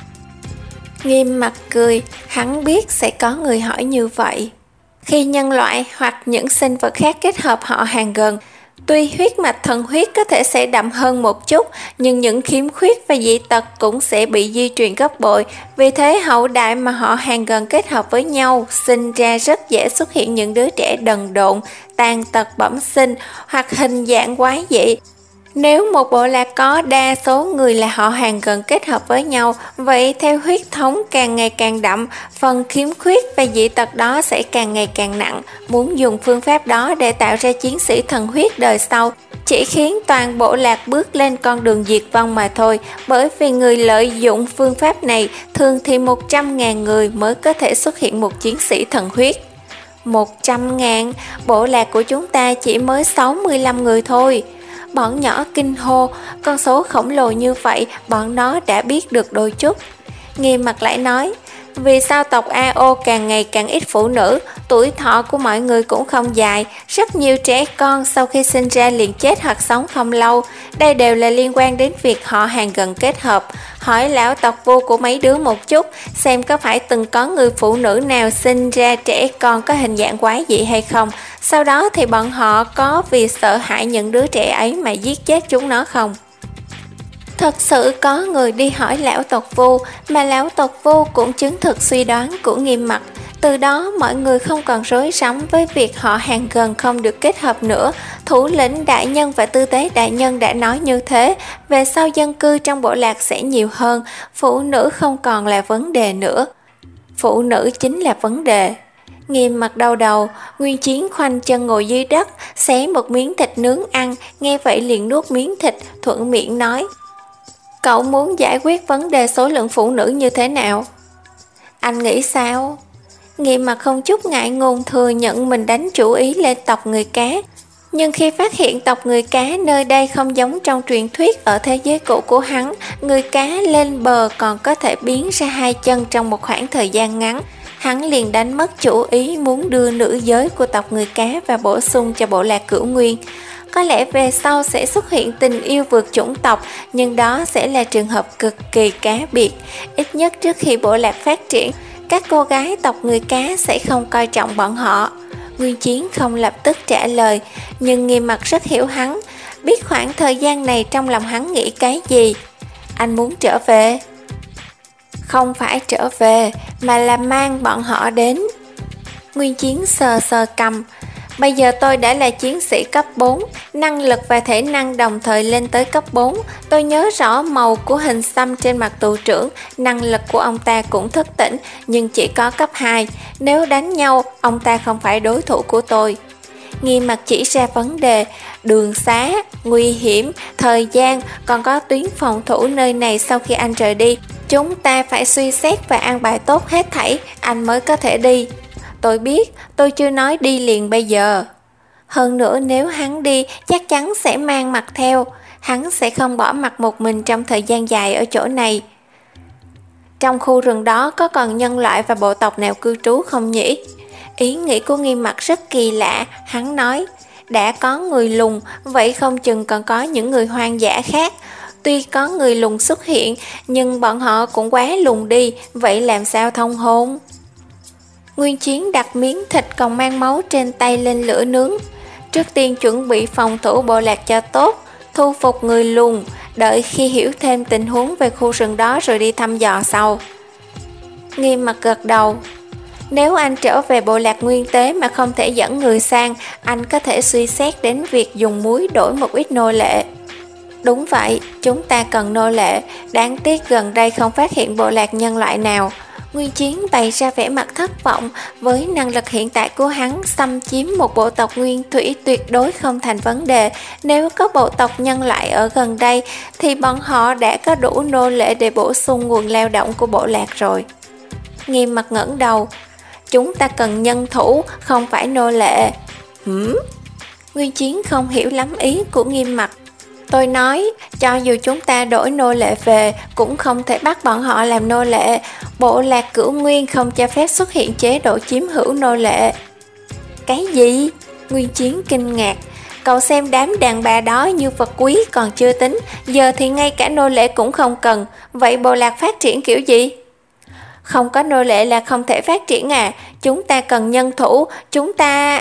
Nghiêm Mặc cười, hắn biết sẽ có người hỏi như vậy. Khi nhân loại hoặc những sinh vật khác kết hợp họ hàng gần, tuy huyết mạch thần huyết có thể sẽ đậm hơn một chút, nhưng những khiếm khuyết và dị tật cũng sẽ bị di truyền gấp bội. Vì thế hậu đại mà họ hàng gần kết hợp với nhau, sinh ra rất dễ xuất hiện những đứa trẻ đần độn, tàn tật bẩm sinh hoặc hình dạng quái dị. Nếu một bộ lạc có đa số người là họ hàng gần kết hợp với nhau, vậy theo huyết thống càng ngày càng đậm, phần khiếm khuyết và dị tật đó sẽ càng ngày càng nặng. Muốn dùng phương pháp đó để tạo ra chiến sĩ thần huyết đời sau, chỉ khiến toàn bộ lạc bước lên con đường diệt vong mà thôi. Bởi vì người lợi dụng phương pháp này, thường thì một trăm ngàn người mới có thể xuất hiện một chiến sĩ thần huyết. Một trăm ngàn, bộ lạc của chúng ta chỉ mới sáu mươi lăm người thôi. Bọn nhỏ kinh hô, con số khổng lồ như vậy bọn nó đã biết được đôi chút. Nghiêm Mặc lại nói, vì sao tộc a o càng ngày càng ít phụ nữ, tuổi thọ của mọi người cũng không dài, rất nhiều trẻ con sau khi sinh ra liền chết hoặc sống không lâu. Đây đều là liên quan đến việc họ hàng gần kết hợp. Hỏi lão tộc vô của mấy đứa một chút, xem có phải từng có người phụ nữ nào sinh ra trẻ con có hình dạng quái dị hay không. Sau đó thì bọn họ có vì sợ hãi những đứa trẻ ấy mà giết chết chúng nó không? Thật sự có người đi hỏi lão tộc Vu, mà lão tộc Vu cũng chứng thực suy đoán của Nghiêm Mặc. Từ đó mọi người không còn rối rắm với việc họ hàng gần không được kết hợp nữa. Thủ lĩnh đại nhân và tư tế đại nhân đã nói như thế, về sau dân cư trong bộ lạc sẽ nhiều hơn, phụ nữ không còn là vấn đề nữa. Phụ nữ chính là vấn đề. Nghiêm Mặc đau đầu, Nguyên Chiến khoanh chân ngồi dưới đất, xé một miếng thịt nướng ăn, nghe vậy liền nuốt miếng thịt, thuận miệng nói. Cậu muốn giải quyết vấn đề số lượng phụ nữ như thế nào? Anh nghĩ sao? Nghiêm Mặc không chút ngại ngùng thừa nhận mình đánh chủ ý lên tộc người cá. Nhưng khi phát hiện tộc người cá nơi đây không giống trong truyền thuyết ở thế giới cũ của hắn, người cá lên bờ còn có thể biến ra hai chân trong một khoảng thời gian ngắn, hắn liền đánh mất chủ ý muốn đưa nữ giới của tộc người cá và bổ sung cho bộ lạc Cửu Nguyên. Có lẽ về sau sẽ xuất hiện tình yêu vượt chủng tộc, nhưng đó sẽ là trường hợp cực kỳ cá biệt. Ít nhất trước khi bộ lạc phát triển, các cô gái tộc người cá sẽ không coi trọng bọn họ. Nguyên Chiến không lập tức trả lời, nhưng Nghiêm Mặc rất hiểu hắn, biết khoảng thời gian này trong lòng hắn nghĩ cái gì. Anh muốn trở về. Không phải trở về, mà là mang bọn họ đến. Nguyên Chiến sờ sờ cầm. Bây giờ tôi đã là chiến sĩ cấp bốn, năng lực và thể năng đồng thời lên tới cấp bốn. Tôi nhớ rõ màu của hình xăm trên mặt tù trưởng, năng lực của ông ta cũng thức tỉnh, nhưng chỉ có cấp hai. Nếu đánh nhau, ông ta không phải đối thủ của tôi. Nghiêm Mặc chỉ ra vấn đề, đường xá, nguy hiểm, thời gian, còn có tuyến phòng thủ nơi này sau khi anh rời đi. Chúng ta phải suy xét và an bài tốt hết thảy, anh mới có thể đi. Tôi biết, tôi chưa nói đi liền bây giờ. Hơn nữa nếu hắn đi, chắc chắn sẽ mang Mặc theo. Hắn sẽ không bỏ Mặc một mình trong thời gian dài ở chỗ này. Trong khu rừng đó có còn nhân loại và bộ tộc nào cư trú không nhỉ? Ý nghĩ của Nghiêm Mặc rất kỳ lạ, hắn nói, đã có người lùn, vậy không chừng còn có những người hoang dã khác. Tuy có người lùn xuất hiện, nhưng bọn họ cũng quá lùn đi, vậy làm sao thông hôn? Nguyên Chiến đặt miếng thịt còn mang máu trên tay lên lửa nướng. Trước tiên chuẩn bị phòng thủ bộ lạc cho tốt, thu phục người lùn, đợi khi hiểu thêm tình huống về khu rừng đó rồi đi thăm dò sau. Nghiêm Mặc gật đầu. Nếu anh trở về bộ lạc nguyên tế mà không thể dẫn người sang, anh có thể suy xét đến việc dùng muối đổi một ít nô lệ. Đúng vậy, chúng ta cần nô lệ, đáng tiếc gần đây không phát hiện bộ lạc nhân loại nào. Nguyên Chiến bày ra vẻ mặt thất vọng, với năng lực hiện tại của hắn, xâm chiếm một bộ tộc nguyên thủy tuyệt đối không thành vấn đề. Nếu có bộ tộc nhân loại ở gần đây, thì bọn họ đã có đủ nô lệ để bổ sung nguồn lao động của bộ lạc rồi. Nghiêm Mặc ngẩng đầu. Chúng ta cần nhân thủ, không phải nô lệ. Hửm? Nguyên Chiến không hiểu lắm ý của Nghiêm Mặc. Tôi nói, cho dù chúng ta đổi nô lệ về, cũng không thể bắt bọn họ làm nô lệ. Bộ lạc Cửu Nguyên không cho phép xuất hiện chế độ chiếm hữu nô lệ. Cái gì? Nguyên Chiến kinh ngạc. Cậu xem đám đàn bà đó như vật quý còn chưa tính, giờ thì ngay cả nô lệ cũng không cần. Vậy bộ lạc phát triển kiểu gì? Không có nô lệ là không thể phát triển à? Chúng ta cần nhân thủ, chúng ta...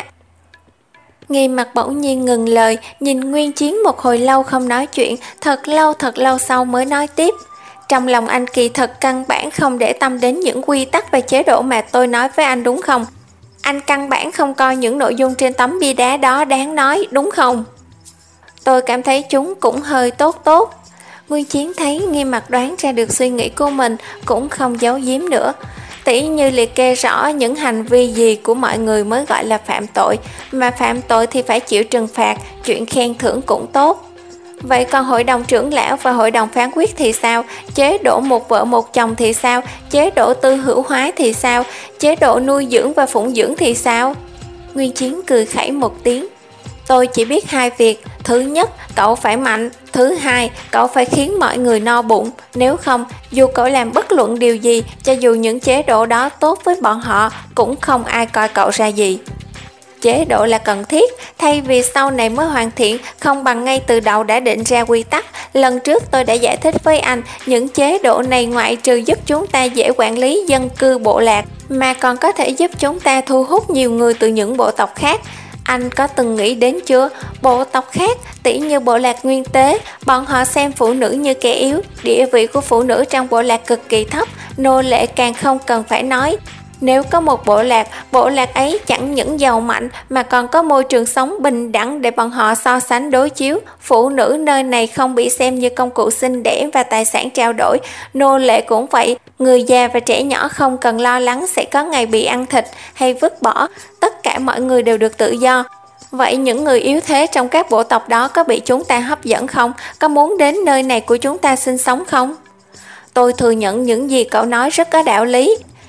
Nghiêm Mặc bỗng nhiên ngừng lời, nhìn Nguyên Chiến một hồi lâu không nói chuyện, thật lâu thật lâu sau mới nói tiếp. Trong lòng anh kỳ thật căn bản không để tâm đến những quy tắc và chế độ mà tôi nói với anh đúng không? Anh căn bản không coi những nội dung trên tấm bia đá đó đáng nói đúng không? Tôi cảm thấy chúng cũng hơi tốt tốt. Nguyên Chiến thấy Nghiêm Mặc đoán ra được suy nghĩ của mình, cũng không giấu giếm nữa. Tỉ như liệt kê rõ những hành vi gì của mọi người mới gọi là phạm tội, mà phạm tội thì phải chịu trừng phạt, chuyện khen thưởng cũng tốt. Vậy còn hội đồng trưởng lão và hội đồng phán quyết thì sao? Chế độ một vợ một chồng thì sao? Chế độ tư hữu hóa thì sao? Chế độ nuôi dưỡng và phụng dưỡng thì sao? Nguyên Chiến cười khẩy một tiếng. Tôi chỉ biết hai việc. Thứ nhất, cậu phải mạnh. Thứ hai, cậu phải khiến mọi người no bụng. Nếu không, dù cậu làm bất luận điều gì, cho dù những chế độ đó tốt với bọn họ, cũng không ai coi cậu ra gì. Chế độ là cần thiết, thay vì sau này mới hoàn thiện, không bằng ngay từ đầu đã định ra quy tắc. Lần trước tôi đã giải thích với anh, những chế độ này ngoại trừ giúp chúng ta dễ quản lý dân cư bộ lạc, mà còn có thể giúp chúng ta thu hút nhiều người từ những bộ tộc khác. Anh có từng nghĩ đến chưa? Bộ tộc khác, tỉ như bộ lạc nguyên tế, bọn họ xem phụ nữ như kẻ yếu, địa vị của phụ nữ trong bộ lạc cực kỳ thấp, nô lệ càng không cần phải nói. Nếu có một bộ lạc, bộ lạc ấy chẳng những giàu mạnh mà còn có môi trường sống bình đẳng để bọn họ so sánh đối chiếu. Phụ nữ nơi này không bị xem như công cụ sinh đẻ và tài sản trao đổi. Nô lệ cũng vậy, người già và trẻ nhỏ không cần lo lắng sẽ có ngày bị ăn thịt hay vứt bỏ. Tất cả mọi người đều được tự do. Vậy những người yếu thế trong các bộ tộc đó có bị chúng ta hấp dẫn không? Có muốn đến nơi này của chúng ta sinh sống không? Tôi thừa nhận những gì cậu nói rất có đạo lý.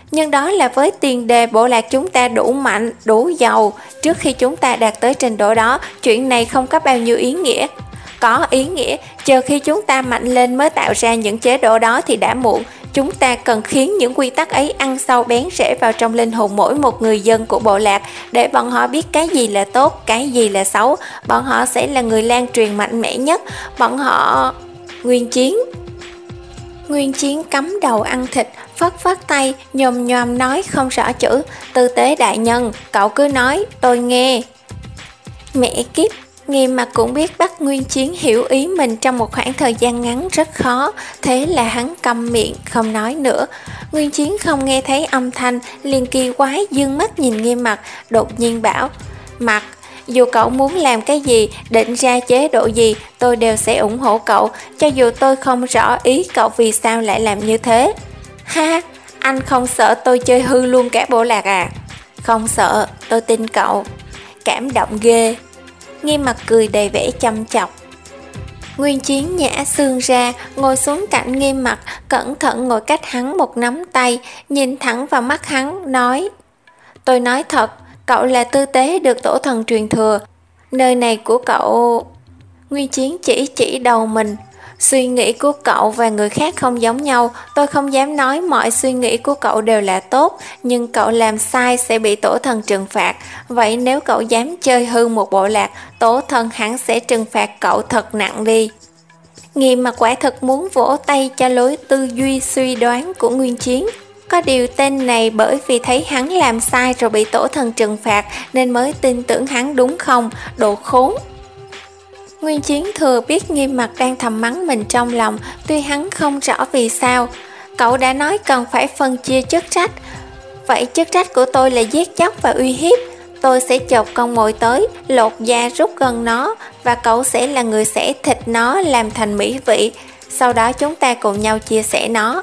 Nhưng đó là với tiền đề bộ lạc chúng ta đủ mạnh, đủ giàu. Trước khi chúng ta đạt tới trình độ đó, chuyện này không có bao nhiêu ý nghĩa. Có ý nghĩa, chờ khi chúng ta mạnh lên mới tạo ra những chế độ đó thì đã muộn. Chúng ta cần khiến những quy tắc ấy ăn sâu bén rễ vào trong linh hồn mỗi một người dân của bộ lạc, để bọn họ biết cái gì là tốt, cái gì là xấu. Bọn họ sẽ là người lan truyền mạnh mẽ nhất. Bọn họ... Nguyên Chiến Nguyên Chiến cắm đầu ăn thịt, phất phất tay, nhồm nhòm nói không rõ chữ. Tư tế đại nhân, cậu cứ nói, tôi nghe. Mẹ kiếp, Nghiêm Mặc cũng biết bắt Nguyên Chiến hiểu ý mình trong một khoảng thời gian ngắn rất khó, thế là hắn câm miệng, không nói nữa. Nguyên Chiến không nghe thấy âm thanh, liền kỳ quái dương mắt nhìn Nghiêm Mặc, đột nhiên bảo, Mặc, dù cậu muốn làm cái gì, định ra chế độ gì, tôi đều sẽ ủng hộ cậu, cho dù tôi không rõ ý cậu vì sao lại làm như thế. Ha, anh không sợ tôi chơi hư luôn cả bộ lạc à? Không sợ, tôi tin cậu. Cảm động ghê. Nghiêm Mặc cười đầy vẻ chăm chọc. Nguyên Chiến nhả xương ra, ngồi xuống cạnh Nghiêm Mặc, cẩn thận ngồi cách hắn một nắm tay, nhìn thẳng vào mắt hắn, nói, tôi nói thật, cậu là tư tế được tổ thần truyền thừa. Nơi này của cậu... Nguyên Chiến chỉ chỉ đầu mình. Suy nghĩ của cậu và người khác không giống nhau. Tôi không dám nói mọi suy nghĩ của cậu đều là tốt, nhưng cậu làm sai sẽ bị tổ thần trừng phạt. Vậy nếu cậu dám chơi hư một bộ lạc, tổ thần hẳn sẽ trừng phạt cậu thật nặng đi. Nghiêm Mặc quả thật muốn vỗ tay cho lối tư duy suy đoán của Nguyên Chiến. Có điều tên này bởi vì thấy hắn làm sai rồi bị tổ thần trừng phạt nên mới tin tưởng hắn đúng không? Đồ khốn! Nguyên Chiến thừa biết Nghiêm Mặc đang thầm mắng mình trong lòng, tuy hắn không rõ vì sao. Cậu đã nói cần phải phân chia chức trách. Vậy chức trách của tôi là giết chóc và uy hiếp. Tôi sẽ chộp con mồi tới, lột da rút gần nó, và cậu sẽ là người xẻ thịt nó làm thành mỹ vị. Sau đó chúng ta cùng nhau chia sẻ nó.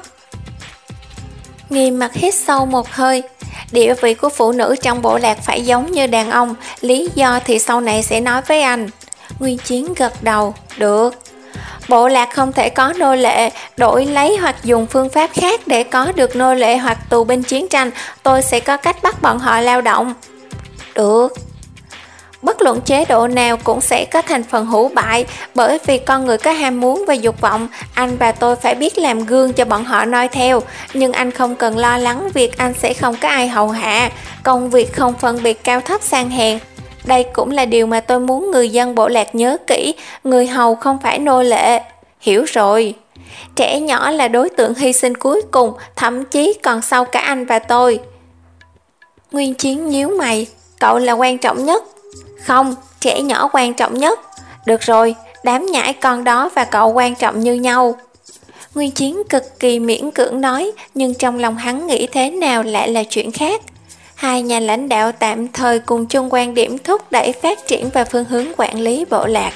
Nghiêm Mặc hít sâu một hơi. Địa vị của phụ nữ trong bộ lạc phải giống như đàn ông, lý do thì sau này sẽ nói với anh. Nguyên Chiến gật đầu, được. Bộ lạc không thể có nô lệ, đổi lấy hoặc dùng phương pháp khác để có được nô lệ hoặc tù binh chiến tranh, tôi sẽ có cách bắt bọn họ lao động. Được. Bất luận chế độ nào cũng sẽ có thành phần hữu bại, bởi vì con người có ham muốn và dục vọng, anh và tôi phải biết làm gương cho bọn họ noi theo, nhưng anh không cần lo lắng việc anh sẽ không có ai hầu hạ, công việc không phân biệt cao thấp sang hèn. Đây cũng là điều mà tôi muốn người dân bộ lạc nhớ kỹ, người hầu không phải nô lệ. Hiểu rồi. Trẻ nhỏ là đối tượng hy sinh cuối cùng, thậm chí còn sau cả anh và tôi. Nguyên Chiến nhíu mày, cậu là quan trọng nhất. Không, trẻ nhỏ quan trọng nhất. Được rồi, đám nhãi con đó và cậu quan trọng như nhau. Nguyên Chiến cực kỳ miễn cưỡng nói, nhưng trong lòng hắn nghĩ thế nào lại là chuyện khác. Hai nhà lãnh đạo tạm thời cùng chung quan điểm thúc đẩy phát triển và phương hướng quản lý bộ lạc.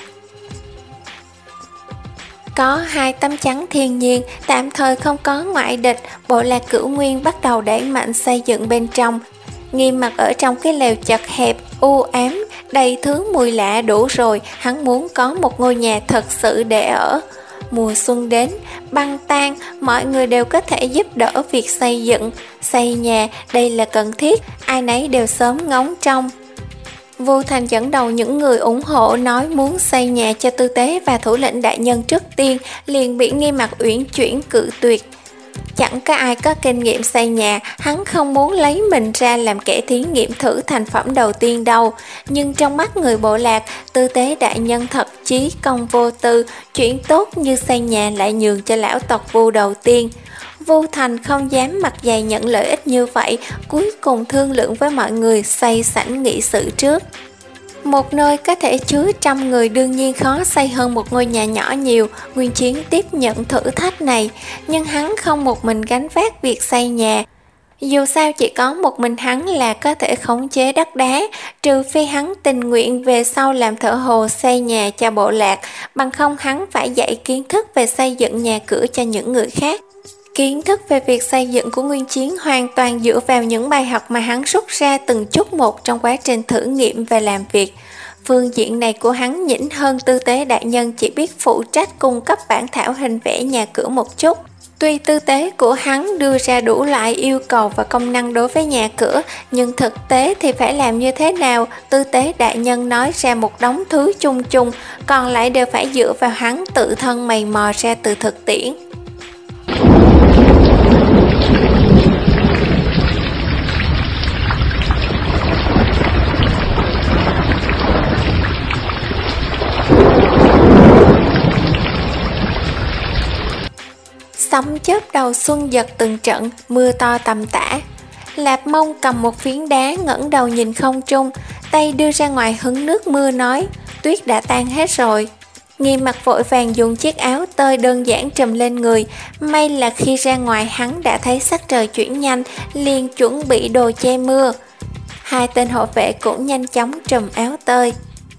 Có hai tấm chắn thiên nhiên, tạm thời không có ngoại địch, bộ lạc Cửu Nguyên bắt đầu đẩy mạnh xây dựng bên trong. Nghiêm Mặc ở trong cái lều chật hẹp, u ám, đầy thứ mùi lạ đủ rồi, hắn muốn có một ngôi nhà thật sự để ở. Mùa xuân đến, băng tan, mọi người đều có thể giúp đỡ việc xây dựng, xây nhà, đây là cần thiết, ai nấy đều sớm ngóng trông. Vu Thành dẫn đầu những người ủng hộ nói muốn xây nhà cho tư tế và thủ lĩnh đại nhân trước tiên, liền bị Nghiêm Mặc uyển chuyển cự tuyệt. Chẳng có ai có kinh nghiệm xây nhà, hắn không muốn lấy mình ra làm kẻ thí nghiệm thử thành phẩm đầu tiên đâu. Nhưng trong mắt người bộ lạc, tư tế đại nhân thật chí công vô tư, chuyện tốt như xây nhà lại nhường cho lão tộc Vu đầu tiên. Vu Thành không dám mặt dày nhận lợi ích như vậy, cuối cùng thương lượng với mọi người xây sảnh nghị sự trước. Một nơi có thể chứa trăm người đương nhiên khó xây hơn một ngôi nhà nhỏ nhiều. Nguyên Chiến tiếp nhận thử thách này, nhưng hắn không một mình gánh vác việc xây nhà. Dù sao chỉ có một mình hắn là có thể khống chế đất đá, trừ phi hắn tình nguyện về sau làm thợ hồ xây nhà cho bộ lạc, bằng không hắn phải dạy kiến thức về xây dựng nhà cửa cho những người khác. Kiến thức về việc xây dựng của Nguyên Chiến hoàn toàn dựa vào những bài học mà hắn rút ra từng chút một trong quá trình thử nghiệm và làm việc. Phương diện này của hắn nhỉnh hơn tư tế đại nhân chỉ biết phụ trách cung cấp bản thảo hình vẽ nhà cửa một chút. Tuy tư tế của hắn đưa ra đủ loại yêu cầu và công năng đối với nhà cửa, nhưng thực tế thì phải làm như thế nào? Tư tế đại nhân nói ra một đống thứ chung chung, còn lại đều phải dựa vào hắn tự thân mày mò ra từ thực tiễn. Sấm chớp đầu xuân giật từng trận, mưa to tầm tã. Lạp Mông cầm một phiến đá ngẩng đầu nhìn không trung, tay đưa ra ngoài hứng nước mưa nói, tuyết đã tan hết rồi. Nghiêm Mặc vội vàng dùng chiếc áo tơi đơn giản trùm lên người, may là khi ra ngoài hắn đã thấy sắc trời chuyển nhanh, liền chuẩn bị đồ che mưa. Hai tên hộ vệ cũng nhanh chóng trùm áo tơi.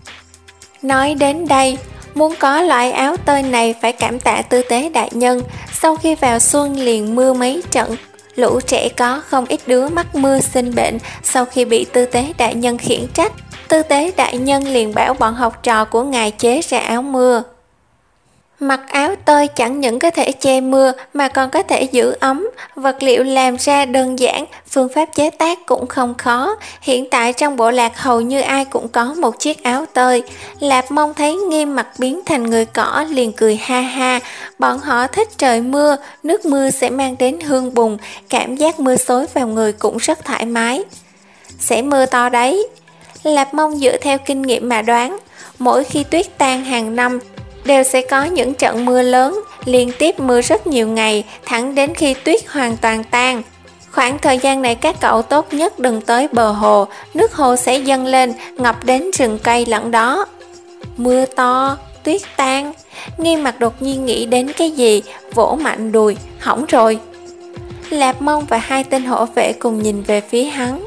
Nói đến đây, muốn có loại áo tơi này phải cảm tạ tư tế đại nhân. Sau khi vào xuân liền mưa mấy trận, lũ trẻ có không ít đứa mắc mưa sinh bệnh. Sau khi bị tư tế đại nhân khiển trách, tư tế đại nhân liền bảo bọn học trò của ngài chế ra áo mưa. Mặc áo tơi chẳng những có thể che mưa mà còn có thể giữ ấm, vật liệu làm ra đơn giản, phương pháp chế tác cũng không khó. Hiện tại trong bộ lạc hầu như ai cũng có một chiếc áo tơi. Lạp Mông thấy Nghiêm Mặc biến thành người cỏ liền cười ha ha. Bọn họ thích trời mưa, nước mưa sẽ mang đến hương bùn, cảm giác mưa xối vào người cũng rất thoải mái. Sẽ mưa to đấy. Lạp Mông dựa theo kinh nghiệm mà đoán, mỗi khi tuyết tan hàng năm, đều sẽ có những trận mưa lớn, liên tiếp mưa rất nhiều ngày, thẳng đến khi tuyết hoàn toàn tan. Khoảng thời gian này các cậu tốt nhất đừng tới bờ hồ, nước hồ sẽ dâng lên, ngập đến rừng cây lẫn đó. Mưa to, tuyết tan, Nghiêm Mặc đột nhiên nghĩ đến cái gì, vỗ mạnh đùi, hỏng rồi. Lạp Mông và hai tên hộ vệ cùng nhìn về phía hắn.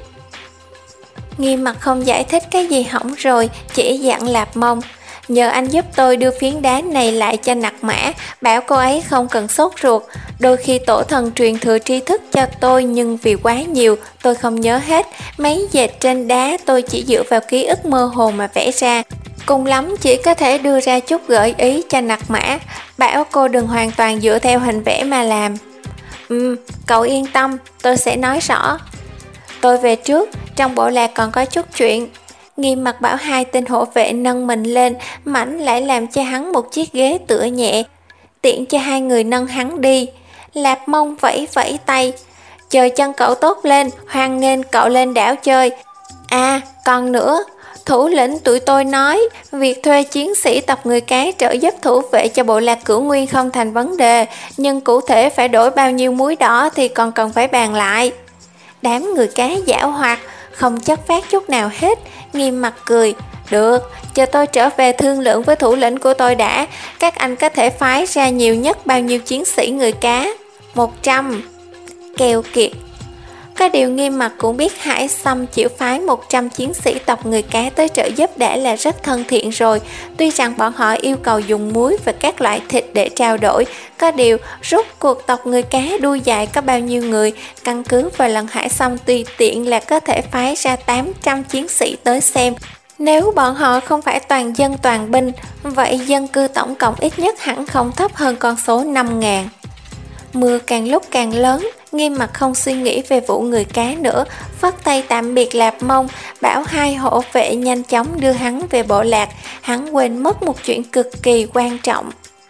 Nghiêm Mặc không giải thích cái gì hỏng rồi, chỉ dặn Lạp Mông, nhờ anh giúp tôi đưa phiến đá này lại cho Nặc Mã, bảo cô ấy không cần sốt ruột. Đôi khi tổ thần truyền thừa tri thức cho tôi, nhưng vì quá nhiều tôi không nhớ hết. Mấy dệt trên đá tôi chỉ dựa vào ký ức mơ hồ mà vẽ ra, cùng lắm chỉ có thể đưa ra chút gợi ý cho Nặc Mã, bảo cô đừng hoàn toàn dựa theo hình vẽ mà làm. Ừ, cậu yên tâm, tôi sẽ nói rõ. Tôi về trước, trong bộ lạc còn có chút chuyện. Nghiêm Mặc bảo hai tên hộ vệ nâng mình lên, Mảnh lại làm cho hắn một chiếc ghế tựa nhẹ, tiện cho hai người nâng hắn đi. Lạp Mông vẫy vẫy tay, chờ chân cậu tốt lên, hoan nghênh cậu lên đảo chơi. À, còn nữa, thủ lĩnh tụi tôi nói, việc thuê chiến sĩ tộc người cái trợ giúp thủ vệ cho bộ lạc Cửu Nguyên không thành vấn đề, nhưng cụ thể phải đổi bao nhiêu muối đỏ thì còn cần phải bàn lại. Đám người cá giảo hoạt, không chất phát chút nào hết. Nghiêm Mặc cười, được, chờ tôi trở về thương lượng với thủ lĩnh của tôi đã. Các anh có thể phái ra nhiều nhất bao nhiêu chiến sĩ người cá? Một trăm. Keo kiệt. Có điều Nghiêm Mặc cũng biết Hải Sâm chịu phái một trăm chiến sĩ tộc người cá tới trợ giúp đã là rất thân thiện rồi. Tuy rằng bọn họ yêu cầu dùng muối và các loại thịt để trao đổi, có điều rốt cuộc tộc người cá đuôi dài có bao nhiêu người, căn cứ vào lần Hải Sâm tùy tiện là có thể phái ra tám trăm chiến sĩ tới xem. Nếu bọn họ không phải toàn dân toàn binh, vậy dân cư tổng cộng ít nhất hẳn không thấp hơn con số năm ngàn. Mưa càng lúc càng lớn, Nghiêm Mặc không suy nghĩ về vụ người cá nữa, phất tay tạm biệt Lạp Mông, bảo hai hộ vệ nhanh chóng đưa hắn về bộ lạc. Hắn quên mất một chuyện cực kỳ quan trọng.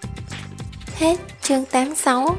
Hết chương tám mươi sáu.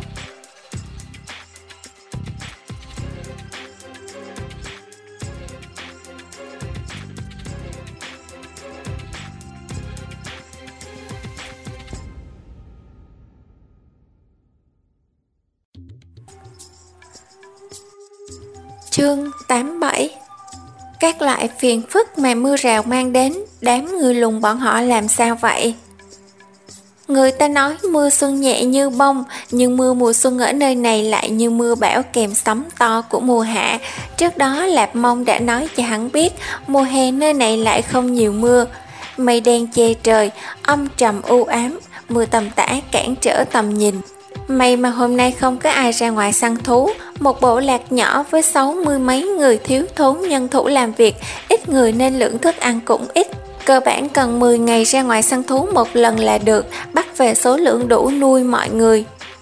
Chương tám mươi bảy. Các loại phiền phức mà mưa rào mang đến, đám người lùn bọn họ làm sao vậy? Người ta nói mưa xuân nhẹ như bông, nhưng mưa mùa xuân ở nơi này lại như mưa bão kèm sấm to của mùa hạ. Trước đó Lạp Mông đã nói cho hắn biết, mùa hè nơi này lại không nhiều mưa. Mây đen che trời, âm trầm u ám, mưa tầm tã cản trở tầm nhìn. May mà hôm nay không có ai ra ngoài săn thú. Một bộ lạc nhỏ với sáu mươi mấy người, thiếu thốn nhân thủ làm việc, ít người nên lượng thức ăn cũng ít. Cơ bản cần mười ngày ra ngoài săn thú một lần là được, bắt về số lượng đủ nuôi mọi người.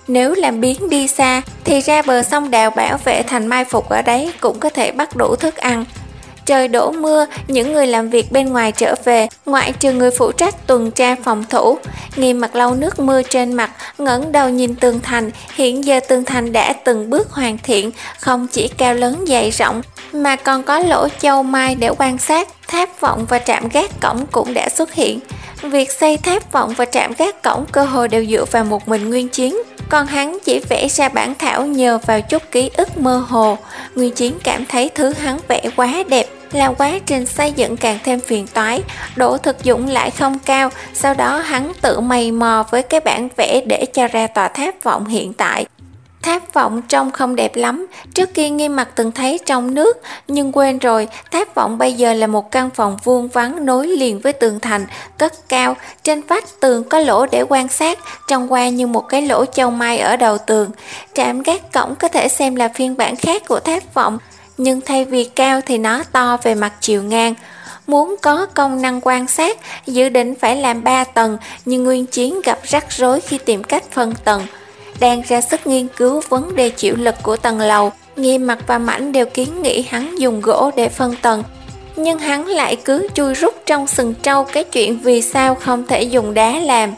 Nếu làm biếng đi xa thì ra bờ sông đào bảo vệ thành mai phục ở đấy cũng có thể bắt đủ thức ăn. Trời đổ mưa, những người làm việc bên ngoài trở về, ngoại trừ người phụ trách tuần tra phòng thủ. Nghiêm Mặc lau nước mưa trên mặt, ngẩng đầu nhìn tường thành. Hiện giờ tường thành đã từng bước hoàn thiện, không chỉ cao lớn dày rộng, mà còn có lỗ châu mai để quan sát. Tháp vọng và trạm gác cổng cũng đã xuất hiện. Việc xây tháp vọng và trạm gác cổng cơ hồ đều dựa vào một mình Nguyên Chiến, còn hắn chỉ vẽ ra bản thảo nhờ vào chút ký ức mơ hồ. Nguyên Chiến cảm thấy thứ hắn vẽ quá đẹp, làm quá trình xây dựng càng thêm phiền toái, độ thực dụng lại không cao. Sau đó hắn tự mày mò với cái bản vẽ để cho ra tòa tháp vọng hiện tại. Tháp vọng trông không đẹp lắm, trước kia Nghiêm Mặc từng thấy trong nước, nhưng quên rồi, tháp vọng bây giờ là một căn phòng vuông vắn nối liền với tường thành, cất cao, trên vách tường có lỗ để quan sát, trông qua như một cái lỗ châu mai ở đầu tường. Trạm gác cổng có thể xem là phiên bản khác của tháp vọng, nhưng thay vì cao thì nó to về mặt chiều ngang. Muốn có công năng quan sát, dự định phải làm ba tầng, nhưng Nguyên Chiến gặp rắc rối khi tìm cách phân tầng. Đang ra sức nghiên cứu vấn đề chịu lực của tầng lầu, Nghiêm Mặc và Mãnh đều kiến nghị hắn dùng gỗ để phân tầng, nhưng hắn lại cứ chui rút trong sừng trâu cái chuyện vì sao không thể dùng đá làm.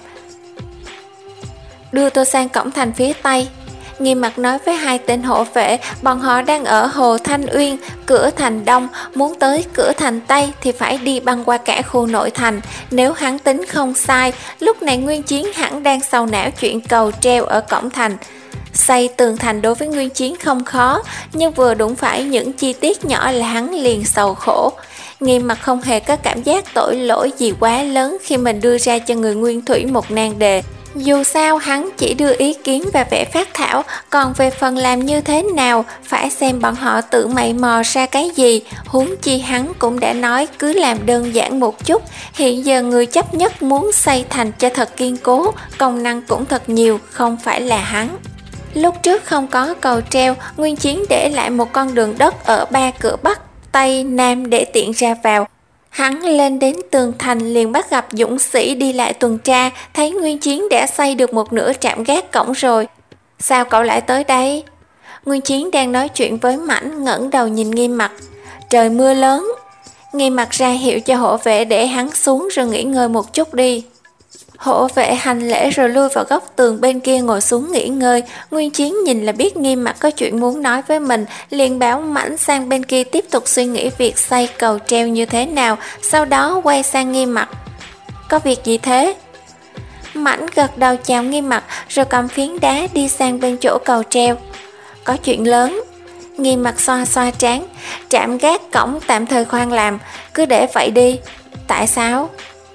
Đưa tôi sang cổng thành phía tây, Nghiêm Mặc nói với hai tên hộ vệ. Bọn họ đang ở Hồ Thanh Uyên, cửa thành đông, muốn tới cửa thành tây thì phải đi băng qua cả khu nội thành. Nếu hắn tính không sai, lúc này Nguyên Chiến hẳn đang sầu não chuyện cầu treo ở cổng thành. Xây tường thành đối với Nguyên Chiến không khó, nhưng vừa đụng phải những chi tiết nhỏ là hắn liền sầu khổ. Nghiêm Mặc không hề có cảm giác tội lỗi gì quá lớn khi mình đưa ra cho người Nguyên Thủy một nan đề. Dù sao hắn chỉ đưa ý kiến và vẽ phác thảo, còn về phần làm như thế nào phải xem bọn họ tự mày mò ra cái gì. Huống chi hắn cũng đã nói cứ làm đơn giản một chút. Hiện giờ người chấp nhất muốn xây thành cho thật kiên cố, công năng cũng thật nhiều, không phải là hắn. Lúc trước không có cầu treo, Nguyên Chiến để lại một con đường đất ở ba cửa Bắc, Tây, Nam để tiện ra vào. Hắn lên đến tường thành liền bắt gặp dũng sĩ đi lại tuần tra, thấy Nguyên Chiến đã xây được một nửa trạm gác cổng rồi. Sao cậu lại tới đây? Nguyên Chiến đang nói chuyện với Mãnh, ngẩng đầu nhìn Nghiêm Mặc. Trời mưa lớn. Nghiêm Mặc ra hiệu cho hộ vệ để hắn xuống rồi nghỉ ngơi một chút đi. Hộ vệ hành lễ rồi lui vào góc tường bên kia ngồi xuống nghỉ ngơi. Nguyên Chiến nhìn là biết Nghiêm Mặc có chuyện muốn nói với mình, liền bảo Mãnh sang bên kia tiếp tục suy nghĩ việc xây cầu treo như thế nào, sau đó quay sang Nghiêm Mặc. Có việc gì thế? Mãnh gật đầu chào Nghiêm Mặc rồi cầm phiến đá đi sang bên chỗ cầu treo. Có chuyện lớn. Nghiêm Mặc xoa xoa trán. Trạm gác cổng tạm thời khoan làm, cứ để vậy đi. Tại sao?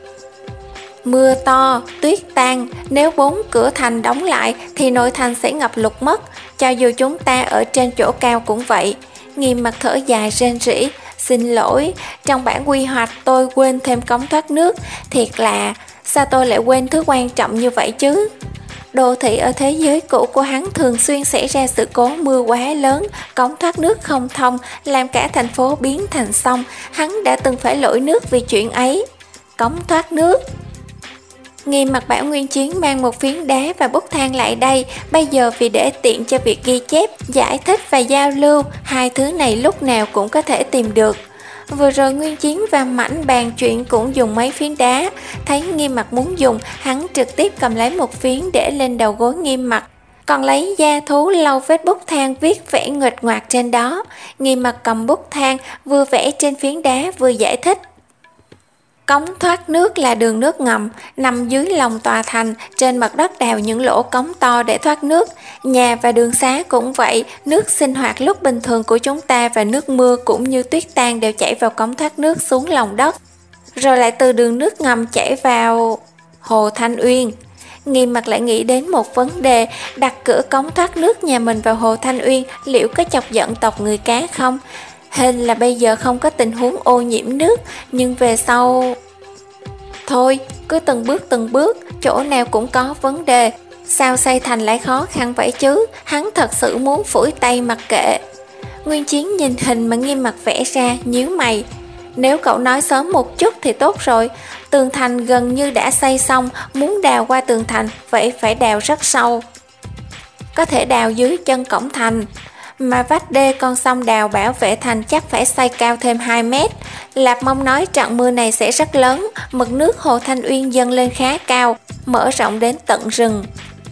Mưa to, tuyết tan, nếu bốn cửa thành đóng lại thì nội thành sẽ ngập lụt mất, cho dù chúng ta ở trên chỗ cao cũng vậy. Nghiêm Mặc thở dài rên rỉ. Xin lỗi, trong bản quy hoạch tôi quên thêm cống thoát nước. Thiệt là, sao tôi lại quên thứ quan trọng như vậy chứ? Đô thị ở thế giới cũ của hắn thường xuyên xảy ra sự cố mưa quá lớn, cống thoát nước không thông, làm cả thành phố biến thành sông. Hắn đã từng phải lội nước vì chuyện ấy. Cống thoát nước. Nghiêm Mặc bảo Nguyên Chiến mang một phiến đá và bút than lại đây. Bây giờ vì để tiện cho việc ghi chép, giải thích và giao lưu, hai thứ này lúc nào cũng có thể tìm được. Vừa rồi Nguyên Chiến và Mãnh bàn chuyện cũng dùng mấy phiến đá. Thấy Nghiêm Mặc muốn dùng, hắn trực tiếp cầm lấy một phiến để lên đầu gối Nghiêm Mặc, còn lấy da thú lau vết bút than viết vẽ nguệch ngoạc trên đó. Nghiêm Mặc cầm bút than vừa vẽ trên phiến đá vừa giải thích. Cống thoát nước là đường nước ngầm, nằm dưới lòng tòa thành, trên mặt đất đào những lỗ cống to để thoát nước. Nhà và đường xá cũng vậy, nước sinh hoạt lúc bình thường của chúng ta và nước mưa cũng như tuyết tan đều chảy vào cống thoát nước xuống lòng đất, rồi lại từ đường nước ngầm chảy vào Hồ Thanh Uyên. Nghiêm Mặc lại nghĩ đến một vấn đề, đặt cửa cống thoát nước nhà mình vào Hồ Thanh Uyên liệu có chọc giận tộc người cá không? Hên là bây giờ không có tình huống ô nhiễm nước, nhưng về sau... Thôi, cứ từng bước từng bước, chỗ nào cũng có vấn đề. Sao xây thành lại khó khăn vậy chứ? Hắn thật sự muốn phủi tay mặc kệ. Nguyên Chiến nhìn hình mà Nghiêm Mặc vẽ ra, nhíu mày. Nếu cậu nói sớm một chút thì tốt rồi. Tường thành gần như đã xây xong, muốn đào qua tường thành, vậy phải đào rất sâu. có thể đào dưới chân cổng thành. Mà vách đê con sông đào bảo vệ thành chắc phải xây cao thêm hai mét. Lạp Mông nói trận mưa này sẽ rất lớn, mực nước hồ Thanh Uyên dâng lên khá cao, mở rộng đến tận rừng.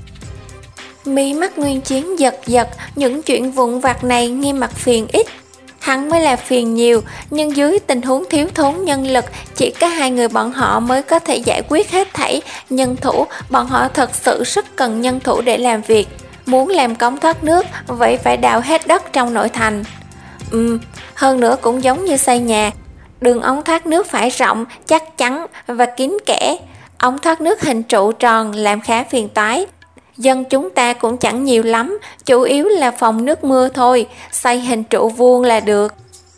Mí mắt Nguyên Chiến giật giật, những chuyện vụn vặt này Nghiêm Mặc phiền ít. Hắn mới là phiền nhiều, nhưng dưới tình huống thiếu thốn nhân lực, chỉ có hai người bọn họ mới có thể giải quyết hết thảy. Nhân thủ, bọn họ thật sự rất cần nhân thủ để làm việc. Muốn làm cống thoát nước, vậy phải đào hết đất trong nội thành. Ừm, hơn nữa cũng giống như xây nhà. Đường ống thoát nước phải rộng, chắc chắn và kín kẽ. Ống thoát nước hình trụ tròn làm khá phiền toái. Dân chúng ta cũng chẳng nhiều lắm, chủ yếu là phòng nước mưa thôi, xây hình trụ vuông là được.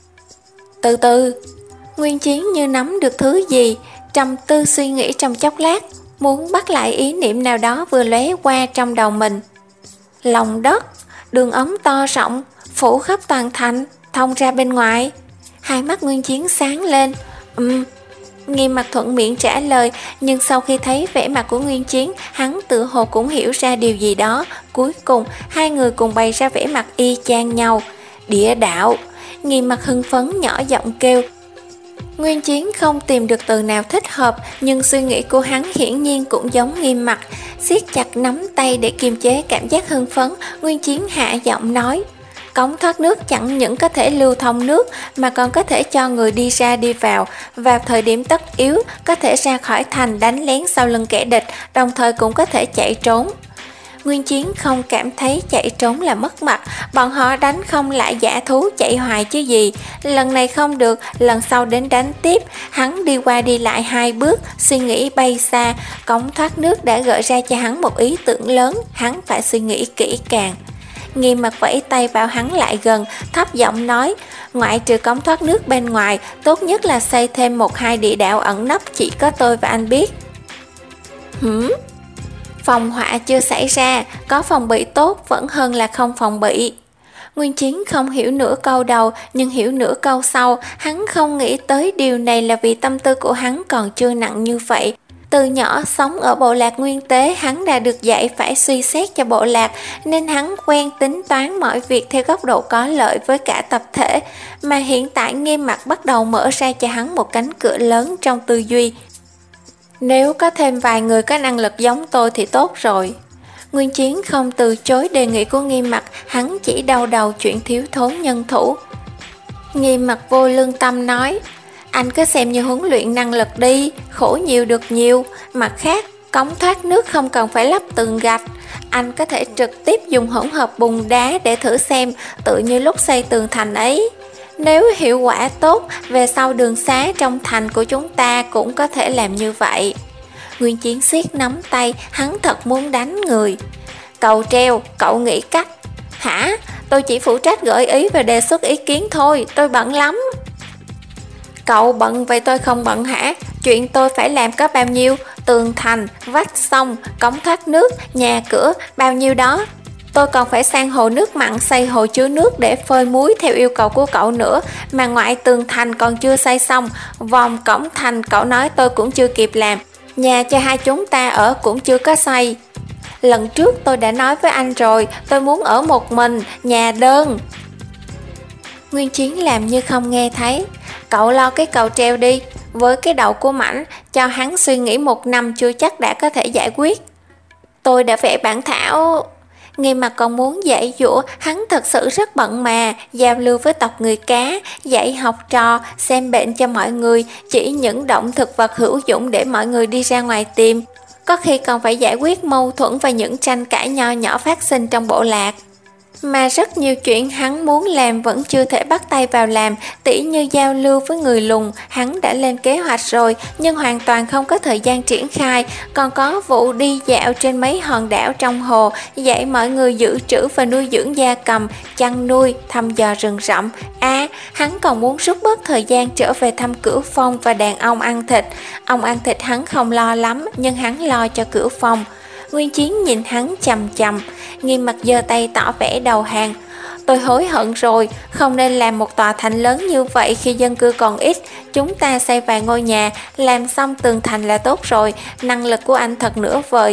Từ từ, Nguyên Chiến như nắm được thứ gì, trầm tư suy nghĩ trong chốc lát, muốn bắt lại ý niệm nào đó vừa lóe qua trong đầu mình. Lòng đất, đường ống to rộng, phủ khắp toàn thành, thông ra bên ngoài. Hai mắt Nguyên Chiến sáng lên. Ừm, Nghiêm Mặc thuận miệng trả lời, nhưng sau khi thấy vẻ mặt của Nguyên Chiến, hắn tự hồ cũng hiểu ra điều gì đó. Cuối cùng, hai người cùng bày ra vẻ mặt y chang nhau. Địa đạo. Nghiêm Mặc hưng phấn nhỏ giọng kêu. Nguyên Chiến không tìm được từ nào thích hợp, nhưng suy nghĩ của hắn hiển nhiên cũng giống Nghiêm Mặc. Siết chặt nắm tay để kiềm chế cảm giác hưng phấn, Nguyên Chiến hạ giọng nói. Cống thoát nước chẳng những có thể lưu thông nước mà còn có thể cho người đi ra đi vào. Vào thời điểm tất yếu, có thể ra khỏi thành đánh lén sau lưng kẻ địch, đồng thời cũng có thể chạy trốn. Nguyên Chiến không cảm thấy chạy trốn là mất mặt, bọn họ đánh không lại dã thú chạy hoài chứ gì. Lần này không được, lần sau đến đánh tiếp. Hắn đi qua đi lại hai bước, suy nghĩ bay xa. Cống thoát nước đã gợi ra cho hắn một ý tưởng lớn, hắn phải suy nghĩ kỹ càng. Nghiêm Mặc vẫy tay bảo hắn lại gần, thấp giọng nói, ngoại trừ cống thoát nước bên ngoài, tốt nhất là xây thêm một hai địa đạo ẩn nấp chỉ có tôi và anh biết. Hửm? Phòng họa chưa xảy ra, có phòng bị tốt vẫn hơn là không phòng bị. Nguyên Chiến không hiểu nửa câu đầu, nhưng hiểu nửa câu sau. Hắn không nghĩ tới điều này là vì tâm tư của hắn còn chưa nặng như vậy. Từ nhỏ sống ở bộ lạc nguyên tế, hắn đã được dạy phải suy xét cho bộ lạc, nên hắn quen tính toán mọi việc theo góc độ có lợi với cả tập thể. Mà hiện tại Nghiêm Mặc bắt đầu mở ra cho hắn một cánh cửa lớn trong tư duy. Nếu có thêm vài người có năng lực giống tôi thì tốt rồi. Nguyên Chiến không từ chối đề nghị của Nghiêm Mặc, hắn chỉ đau đầu chuyện thiếu thốn nhân thủ. Nghiêm Mặc vô lương tâm nói, anh cứ xem như huấn luyện năng lực đi, khổ nhiều được nhiều. Mặt khác, cống thoát nước không cần phải lắp tường gạch, anh có thể trực tiếp dùng hỗn hợp bùn đá để thử xem, tự như lúc xây tường thành ấy. Nếu hiệu quả tốt, về sau đường xá trong thành của chúng ta cũng có thể làm như vậy. Nguyên Chiến siết nắm tay, hắn thật muốn đánh người. Cầu treo, cậu nghĩ cách. Hả? Tôi chỉ phụ trách gợi ý và đề xuất ý kiến thôi, tôi bận lắm. Cậu bận vậy tôi không bận hả? Chuyện tôi phải làm có bao nhiêu? Tường thành, vách sông, cống thoát nước, nhà cửa, bao nhiêu đó. Tôi còn phải sang hồ nước mặn xây hồ chứa nước để phơi muối theo yêu cầu của cậu nữa. Mà ngoại tường thành còn chưa xây xong, vòng cổng thành cậu nói tôi cũng chưa kịp làm. Nhà cho hai chúng ta ở cũng chưa có xây. Lần trước tôi đã nói với anh rồi, tôi muốn ở một mình, nhà đơn. Nguyên Chiến làm như không nghe thấy. Cậu lo cái cầu treo đi, với cái đầu của Mãnh, cho hắn suy nghĩ một năm chưa chắc đã có thể giải quyết. Tôi đã vẽ bản thảo. Nghiêm Mặc còn muốn dạy dỗ, hắn thật sự rất bận mà, giao lưu với tộc người cá, dạy học trò, xem bệnh cho mọi người, chỉ những động thực vật hữu dụng để mọi người đi ra ngoài tìm. Có khi còn phải giải quyết mâu thuẫn và những tranh cãi nho nhỏ phát sinh trong bộ lạc. Mà rất nhiều chuyện hắn muốn làm vẫn chưa thể bắt tay vào làm, tỉ như giao lưu với người lùn, hắn đã lên kế hoạch rồi nhưng hoàn toàn không có thời gian triển khai. Còn có vụ đi dạo trên mấy hòn đảo trong hồ, dạy mọi người giữ trữ và nuôi dưỡng gia cầm, chăn nuôi, thăm dò rừng rậm. À, hắn còn muốn rút bớt thời gian trở về thăm Cửu Phong và đàn ông ăn thịt. Ông ăn thịt hắn không lo lắm, nhưng hắn lo cho Cửu Phong. Nguyên Chiến nhìn hắn chằm chằm, Nghiêm Mặc giơ tay tỏ vẻ đầu hàng. Tôi hối hận rồi, không nên làm một tòa thành lớn như vậy khi dân cư còn ít. Chúng ta xây vài ngôi nhà, làm xong tường thành là tốt rồi. Năng lực của anh thật nửa vời.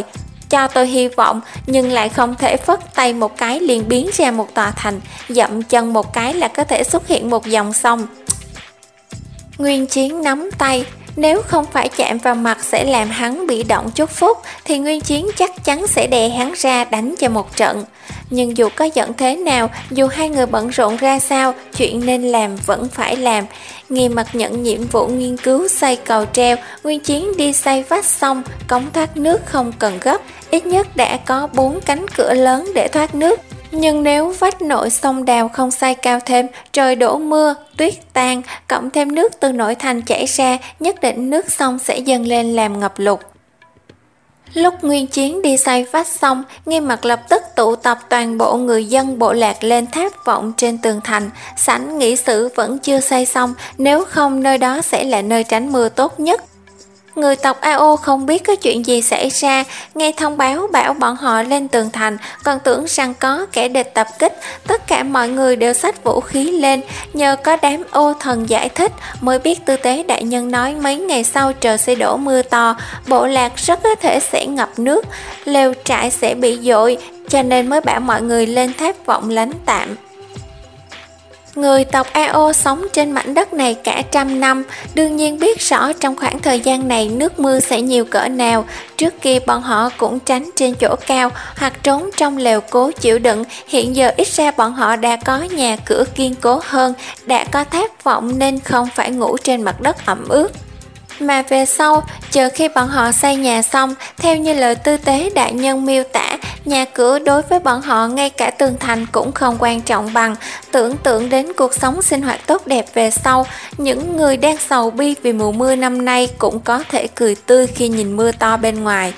cho tôi hy vọng, nhưng lại không thể phất tay một cái liền biến ra một tòa thành, dậm chân một cái là có thể xuất hiện một dòng sông. Nguyên Chiến nắm tay, nếu không phải chạm vào mặt sẽ làm hắn bị động chút phút, thì Nguyên Chiến chắc chắn sẽ đè hắn ra đánh cho một trận. Nhưng dù có giận thế nào, dù hai người bận rộn ra sao, chuyện nên làm vẫn phải làm. Nghiêm Mặt nhận nhiệm vụ nghiên cứu xây cầu treo, Nguyên Chiến đi xây vách sông, cống thoát nước không cần gấp, ít nhất đã có bốn cánh cửa lớn để thoát nước. Nhưng nếu vách nội sông Đào không xây cao thêm, trời đổ mưa, tuyết tan, cộng thêm nước từ nội thành chảy ra, nhất định nước sông sẽ dâng lên làm ngập lụt. Lúc Nguyên Chiến đi xây vách sông, Nghiêm Mặt lập tức tụ tập toàn bộ người dân bộ lạc lên tháp vọng trên tường thành. Sảnh nghị sự vẫn chưa xây xong, nếu không nơi đó sẽ là nơi tránh mưa tốt nhất. Người tộc a o không biết có chuyện gì xảy ra, nghe thông báo bảo bọn họ lên tường thành, còn tưởng rằng có kẻ địch tập kích. Tất cả mọi người đều xách vũ khí lên, nhờ có đám ô thần giải thích mới biết tư tế đại nhân nói mấy ngày sau trời sẽ đổ mưa to, bộ lạc rất có thể sẽ ngập nước, lều trại sẽ bị dội, cho nên mới bảo mọi người lên tháp vọng lánh tạm. Người tộc a o sống trên mảnh đất này cả trăm năm, đương nhiên biết rõ trong khoảng thời gian này nước mưa sẽ nhiều cỡ nào. Trước kia bọn họ cũng tránh trên chỗ cao hoặc trốn trong lều cố chịu đựng, hiện giờ ít ra bọn họ đã có nhà cửa kiên cố hơn, đã có tháp vọng nên không phải ngủ trên mặt đất ẩm ướt. Mà về sau, chờ khi bọn họ xây nhà xong, theo như lời tư tế đại nhân miêu tả, nhà cửa đối với bọn họ ngay cả tường thành cũng không quan trọng bằng. Tưởng tượng đến cuộc sống sinh hoạt tốt đẹp về sau, những người đang sầu bi vì mùa mưa năm nay cũng có thể cười tươi khi nhìn mưa to bên ngoài.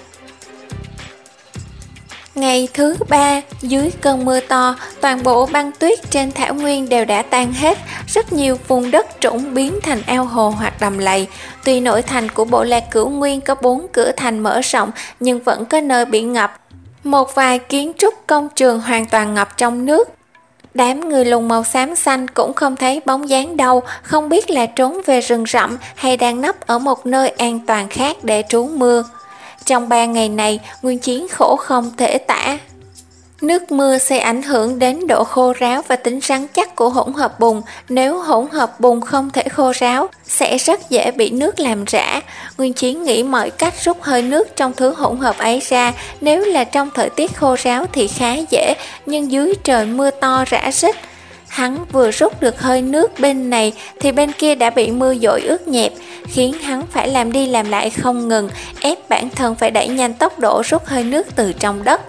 Ngày thứ ba, dưới cơn mưa to, toàn bộ băng tuyết trên thảo nguyên đều đã tan hết, rất nhiều vùng đất trũng biến thành ao hồ hoặc đầm lầy. Tuy nội thành của bộ lạc Cửu Nguyên có bốn cửa thành mở rộng, nhưng vẫn có nơi bị ngập. Một vài kiến trúc công trường hoàn toàn ngập trong nước. Đám người lùn màu xám xanh cũng không thấy bóng dáng đâu, không biết là trốn về rừng rậm hay đang nấp ở một nơi an toàn khác để trú mưa. Trong ba ngày này, Nguyên Chiến khổ không thể tả. Nước mưa sẽ ảnh hưởng đến độ khô ráo và tính rắn chắc của hỗn hợp bùn. Nếu hỗn hợp bùn không thể khô ráo, sẽ rất dễ bị nước làm rã. Nguyên Chiến nghĩ mọi cách rút hơi nước trong thứ hỗn hợp ấy ra. Nếu là trong thời tiết khô ráo thì khá dễ, nhưng dưới trời mưa to rã rít, hắn vừa rút được hơi nước bên này thì bên kia đã bị mưa dội ướt nhẹp, khiến hắn phải làm đi làm lại không ngừng, ép bản thân phải đẩy nhanh tốc độ rút hơi nước từ trong đất.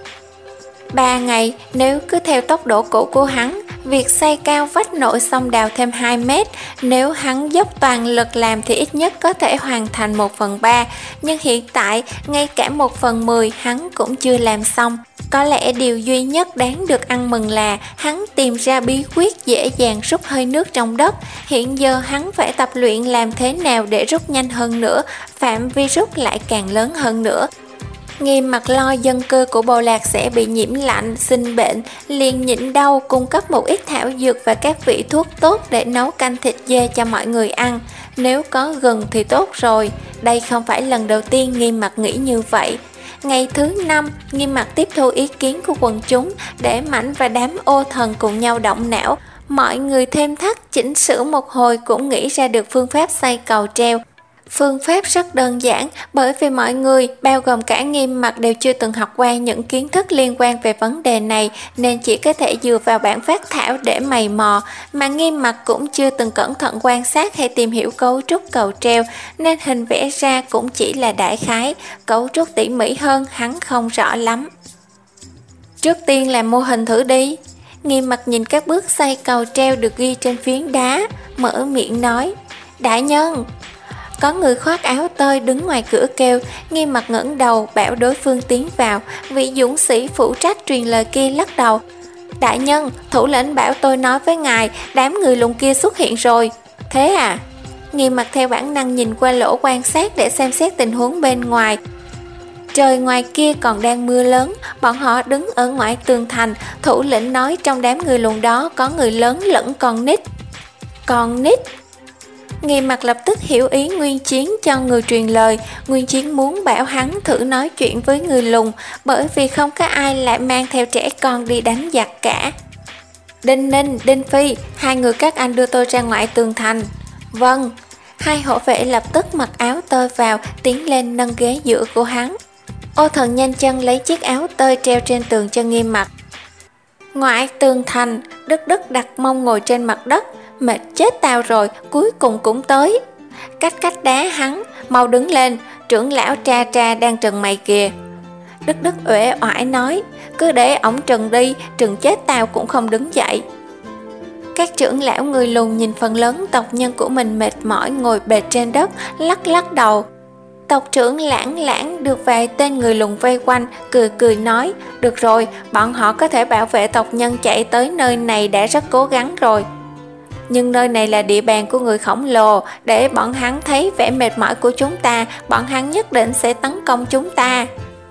Ba ngày, nếu cứ theo tốc độ cũ của hắn, việc xây cao vách nội sông Đào thêm hai mét, nếu hắn dốc toàn lực làm thì ít nhất có thể hoàn thành một phần ba, nhưng hiện tại, ngay cả một phần mười hắn cũng chưa làm xong. Có lẽ điều duy nhất đáng được ăn mừng là hắn tìm ra bí quyết dễ dàng rút hơi nước trong đất. Hiện giờ hắn phải tập luyện làm thế nào để rút nhanh hơn nữa, phạm vi rút lại càng lớn hơn nữa. Nghiêm Mặt lo dân cư của bộ lạc sẽ bị nhiễm lạnh, sinh bệnh, liền nhịn đau cung cấp một ít thảo dược và các vị thuốc tốt để nấu canh thịt dê cho mọi người ăn. Nếu có gừng thì tốt rồi, đây không phải lần đầu tiên Nghiêm Mặt nghĩ như vậy. Ngày thứ năm, Nghiêm Mặt tiếp thu ý kiến của quần chúng, để Mãnh và đám ô thần cùng nhau động não. Mọi người thêm thắt chỉnh sửa một hồi cũng nghĩ ra được phương pháp xây cầu treo. Phương pháp rất đơn giản, bởi vì mọi người, bao gồm cả Nghiêm Mặt đều chưa từng học qua những kiến thức liên quan về vấn đề này, nên chỉ có thể dựa vào bản phác thảo để mày mò, mà Nghiêm Mặt cũng chưa từng cẩn thận quan sát hay tìm hiểu cấu trúc cầu treo, nên hình vẽ ra cũng chỉ là đại khái, cấu trúc tỉ mỉ hơn hắn không rõ lắm. Trước tiên làm mô hình thử đi. Nghiêm Mặt nhìn các bước xây cầu treo được ghi trên phiến đá, mở miệng nói: Đại nhân! Có người khoác áo tơi đứng ngoài cửa kêu. Nghiêm Mặt ngẩng đầu bảo đối phương tiến vào. Vị dũng sĩ phụ trách truyền lời kia lắc đầu: Đại nhân, thủ lĩnh bảo tôi nói với ngài, đám người lùn kia xuất hiện rồi. Thế à? Nghiêm Mặt theo bản năng nhìn qua lỗ quan sát để xem xét tình huống bên ngoài. Trời ngoài kia còn đang mưa lớn, bọn họ đứng ở ngoài tường thành. Thủ lĩnh nói trong đám người lùn đó có người lớn lẫn con nít. Con nít? Nghi Mặc lập tức hiểu ý Nguyên Chiến cho người truyền lời. Nguyên Chiến muốn bảo hắn thử nói chuyện với người lùn, bởi vì không có ai lại mang theo trẻ con đi đánh giặc cả. Đinh Ninh, Đinh Phi, hai người các anh đưa tôi ra ngoài tường thành. Vâng. Hai hộ vệ lập tức mặc áo tơi vào, tiến lên nâng ghế giữa của hắn. Ô Thần nhanh chân lấy chiếc áo tơi treo trên tường cho Nghiêm Mặc. Ngoại tường thành, Đức Đức đặt mông ngồi trên mặt đất. Mệt chết tao rồi, cuối cùng cũng tới. Cách cách đá hắn, mau đứng lên, trưởng lão Tra Tra đang trừng mày kìa. Đức Đức uể oải nói, cứ để ổng trừng đi, trừng chết tao cũng không đứng dậy. Các trưởng lão người lùn nhìn phần lớn tộc nhân của mình mệt mỏi ngồi bệt trên đất, lắc lắc đầu. Tộc trưởng Lãng Lãng được vài tên người lùn vây quanh, cười cười nói, được rồi, bọn họ có thể bảo vệ tộc nhân chạy tới nơi này đã rất cố gắng rồi. Nhưng nơi này là địa bàn của người khổng lồ, để bọn hắn thấy vẻ mệt mỏi của chúng ta, bọn hắn nhất định sẽ tấn công chúng ta.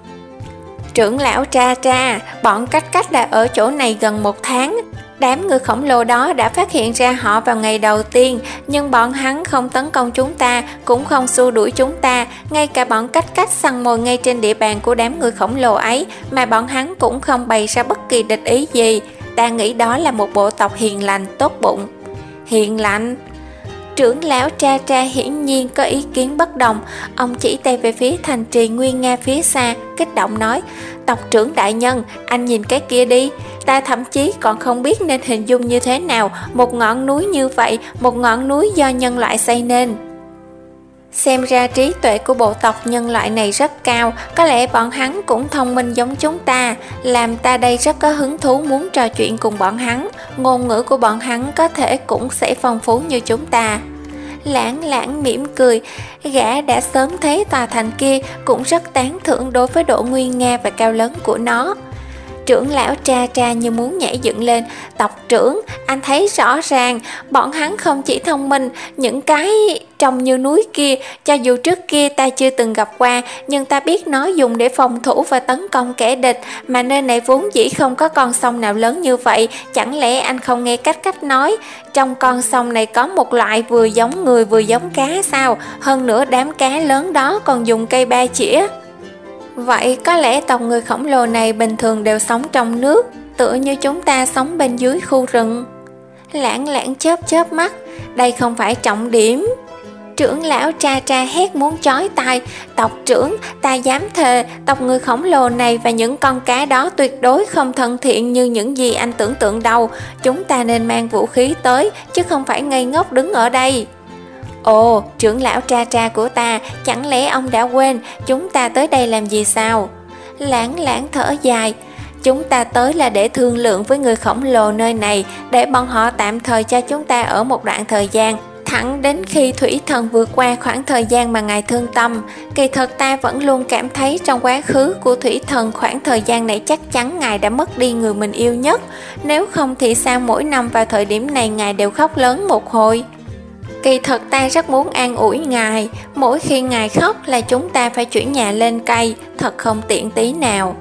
Trưởng lão Tra Tra, bọn cách cách đã ở chỗ này gần một tháng. Đám người khổng lồ đó đã phát hiện ra họ vào ngày đầu tiên, nhưng bọn hắn không tấn công chúng ta, cũng không xua đuổi chúng ta. Ngay cả bọn cách cách săn mồi ngay trên địa bàn của đám người khổng lồ ấy, mà bọn hắn cũng không bày ra bất kỳ địch ý gì. Ta nghĩ đó là một bộ tộc hiền lành, tốt bụng. Hiền lành? Trưởng lão Tra Tra hiển nhiên có ý kiến bất đồng. Ông chỉ tay về phía thành trì Nguyên Nga phía xa, kích động nói, tộc trưởng đại nhân, anh nhìn cái kia đi. Ta thậm chí còn không biết nên hình dung như thế nào một ngọn núi như vậy, một ngọn núi do nhân loại xây nên. Xem ra trí tuệ của bộ tộc nhân loại này rất cao, có lẽ bọn hắn cũng thông minh giống chúng ta, làm ta đây rất có hứng thú muốn trò chuyện cùng bọn hắn, ngôn ngữ của bọn hắn có thể cũng sẽ phong phú như chúng ta. Lãng Lãng mỉm cười, gã đã sớm thấy tòa thành kia, cũng rất tán thưởng đối với độ nguy nga và cao lớn của nó. Trưởng lão Tra Tra như muốn nhảy dựng lên, tộc trưởng, anh thấy rõ ràng, bọn hắn không chỉ thông minh, những cái trông như núi kia, cho dù trước kia ta chưa từng gặp qua, nhưng ta biết nó dùng để phòng thủ và tấn công kẻ địch, mà nơi này vốn dĩ không có con sông nào lớn như vậy, chẳng lẽ anh không nghe cách cách nói, trong con sông này có một loại vừa giống người vừa giống cá sao, hơn nữa đám cá lớn đó còn dùng cây ba chĩa. Vậy có lẽ tộc người khổng lồ này bình thường đều sống trong nước, tựa như chúng ta sống bên dưới khu rừng. Lãng Lãng chớp chớp mắt, đây không phải trọng điểm. Trưởng lão Tra Tra hét muốn chói tai, tộc trưởng, ta dám thề, tộc người khổng lồ này và những con cá đó tuyệt đối không thân thiện như những gì anh tưởng tượng đâu. Chúng ta nên mang vũ khí tới, chứ không phải ngây ngốc đứng ở đây. Ồ, trưởng lão Tra Tra của ta, chẳng lẽ ông đã quên chúng ta tới đây làm gì sao? Lãng Lãng thở dài, chúng ta tới là để thương lượng với người khổng lồ nơi này, để bọn họ tạm thời cho chúng ta ở một đoạn thời gian, thẳng đến khi Thủy Thần vượt qua khoảng thời gian mà ngài thương tâm. Kỳ thật ta vẫn luôn cảm thấy trong quá khứ của Thủy Thần khoảng thời gian này chắc chắn ngài đã mất đi người mình yêu nhất, nếu không thì sao mỗi năm vào thời điểm này ngài đều khóc lớn một hồi. Kỳ thật ta rất muốn an ủi ngài, mỗi khi ngài khóc là chúng ta phải chuyển nhà lên cây, thật không tiện tí nào.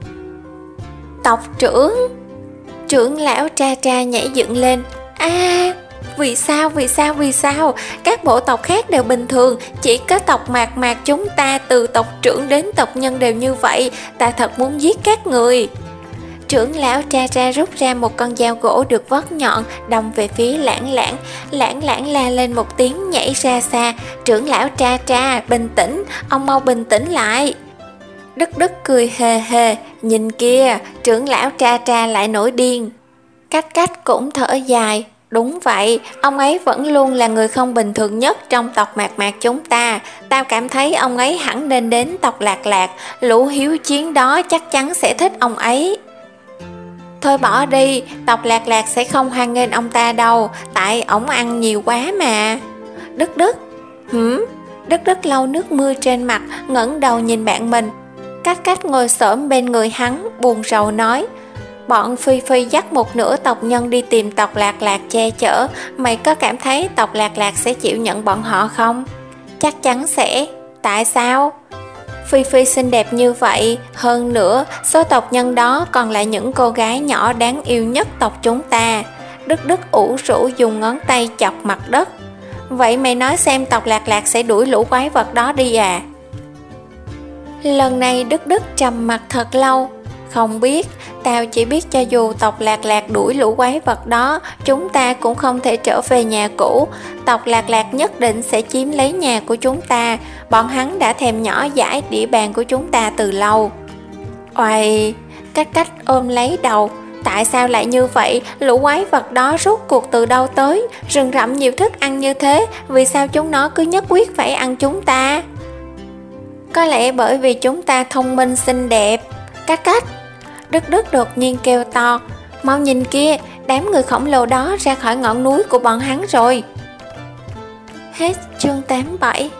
Tộc trưởng! Trưởng lão Tra Tra nhảy dựng lên, a à, vì sao, vì sao, vì sao? Các bộ tộc khác đều bình thường, chỉ có tộc Mạc Mạc chúng ta từ tộc trưởng đến tộc nhân đều như vậy, ta thật muốn giết các người. Trưởng lão Tra Tra rút ra một con dao gỗ được vót nhọn, đâm về phía Lãng Lãng. Lãng Lãng la lên một tiếng nhảy ra xa. Trưởng lão Tra Tra, bình tĩnh, ông mau bình tĩnh lại. Đức Đức cười hề hề, nhìn kia, trưởng lão Tra Tra lại nổi điên. Cách cách cũng thở dài, đúng vậy, ông ấy vẫn luôn là người không bình thường nhất trong tộc Mạc Mạc chúng ta. Tao cảm thấy ông ấy hẳn nên đến tộc Lạc Lạc, lũ hiếu chiến đó chắc chắn sẽ thích ông ấy. Thôi bỏ đi, tộc Lạc Lạc sẽ không hoan nghênh ông ta đâu, tại ổng ăn nhiều quá mà. Đức Đức, hửm? Đức Đức lau nước mưa trên mặt, ngẩng đầu nhìn bạn mình. Cách cách ngồi xổm bên người hắn, buồn rầu nói, bọn Phi Phi dắt một nửa tộc nhân đi tìm tộc Lạc Lạc che chở, mày có cảm thấy tộc Lạc Lạc sẽ chịu nhận bọn họ không? Chắc chắn sẽ. Tại sao? Phi Phi xinh đẹp như vậy, hơn nữa số tộc nhân đó còn là những cô gái nhỏ đáng yêu nhất tộc chúng ta. Đức Đức ủ rũ dùng ngón tay chọc mặt đất. Vậy mày nói xem tộc Lạc Lạc sẽ đuổi lũ quái vật đó đi à? Lần này Đức Đức trầm mặt thật lâu. Không biết, tao chỉ biết cho dù tộc Lạc Lạc đuổi lũ quái vật đó, chúng ta cũng không thể trở về nhà cũ. Tộc Lạc Lạc nhất định sẽ chiếm lấy nhà của chúng ta. Bọn hắn đã thèm nhỏ dãi địa bàn của chúng ta từ lâu. Oài, Cách Cách ôm lấy đầu. Tại sao lại như vậy? Lũ quái vật đó rốt cuộc từ đâu tới? Rừng rậm nhiều thức ăn như thế, vì sao chúng nó cứ nhất quyết phải ăn chúng ta? Có lẽ bởi vì chúng ta thông minh xinh đẹp. Cách Cách, Đức Đức đột nhiên kêu to. Mau nhìn kia, đám người khổng lồ đó ra khỏi ngọn núi của bọn hắn rồi. Hết chương tám mươi bảy.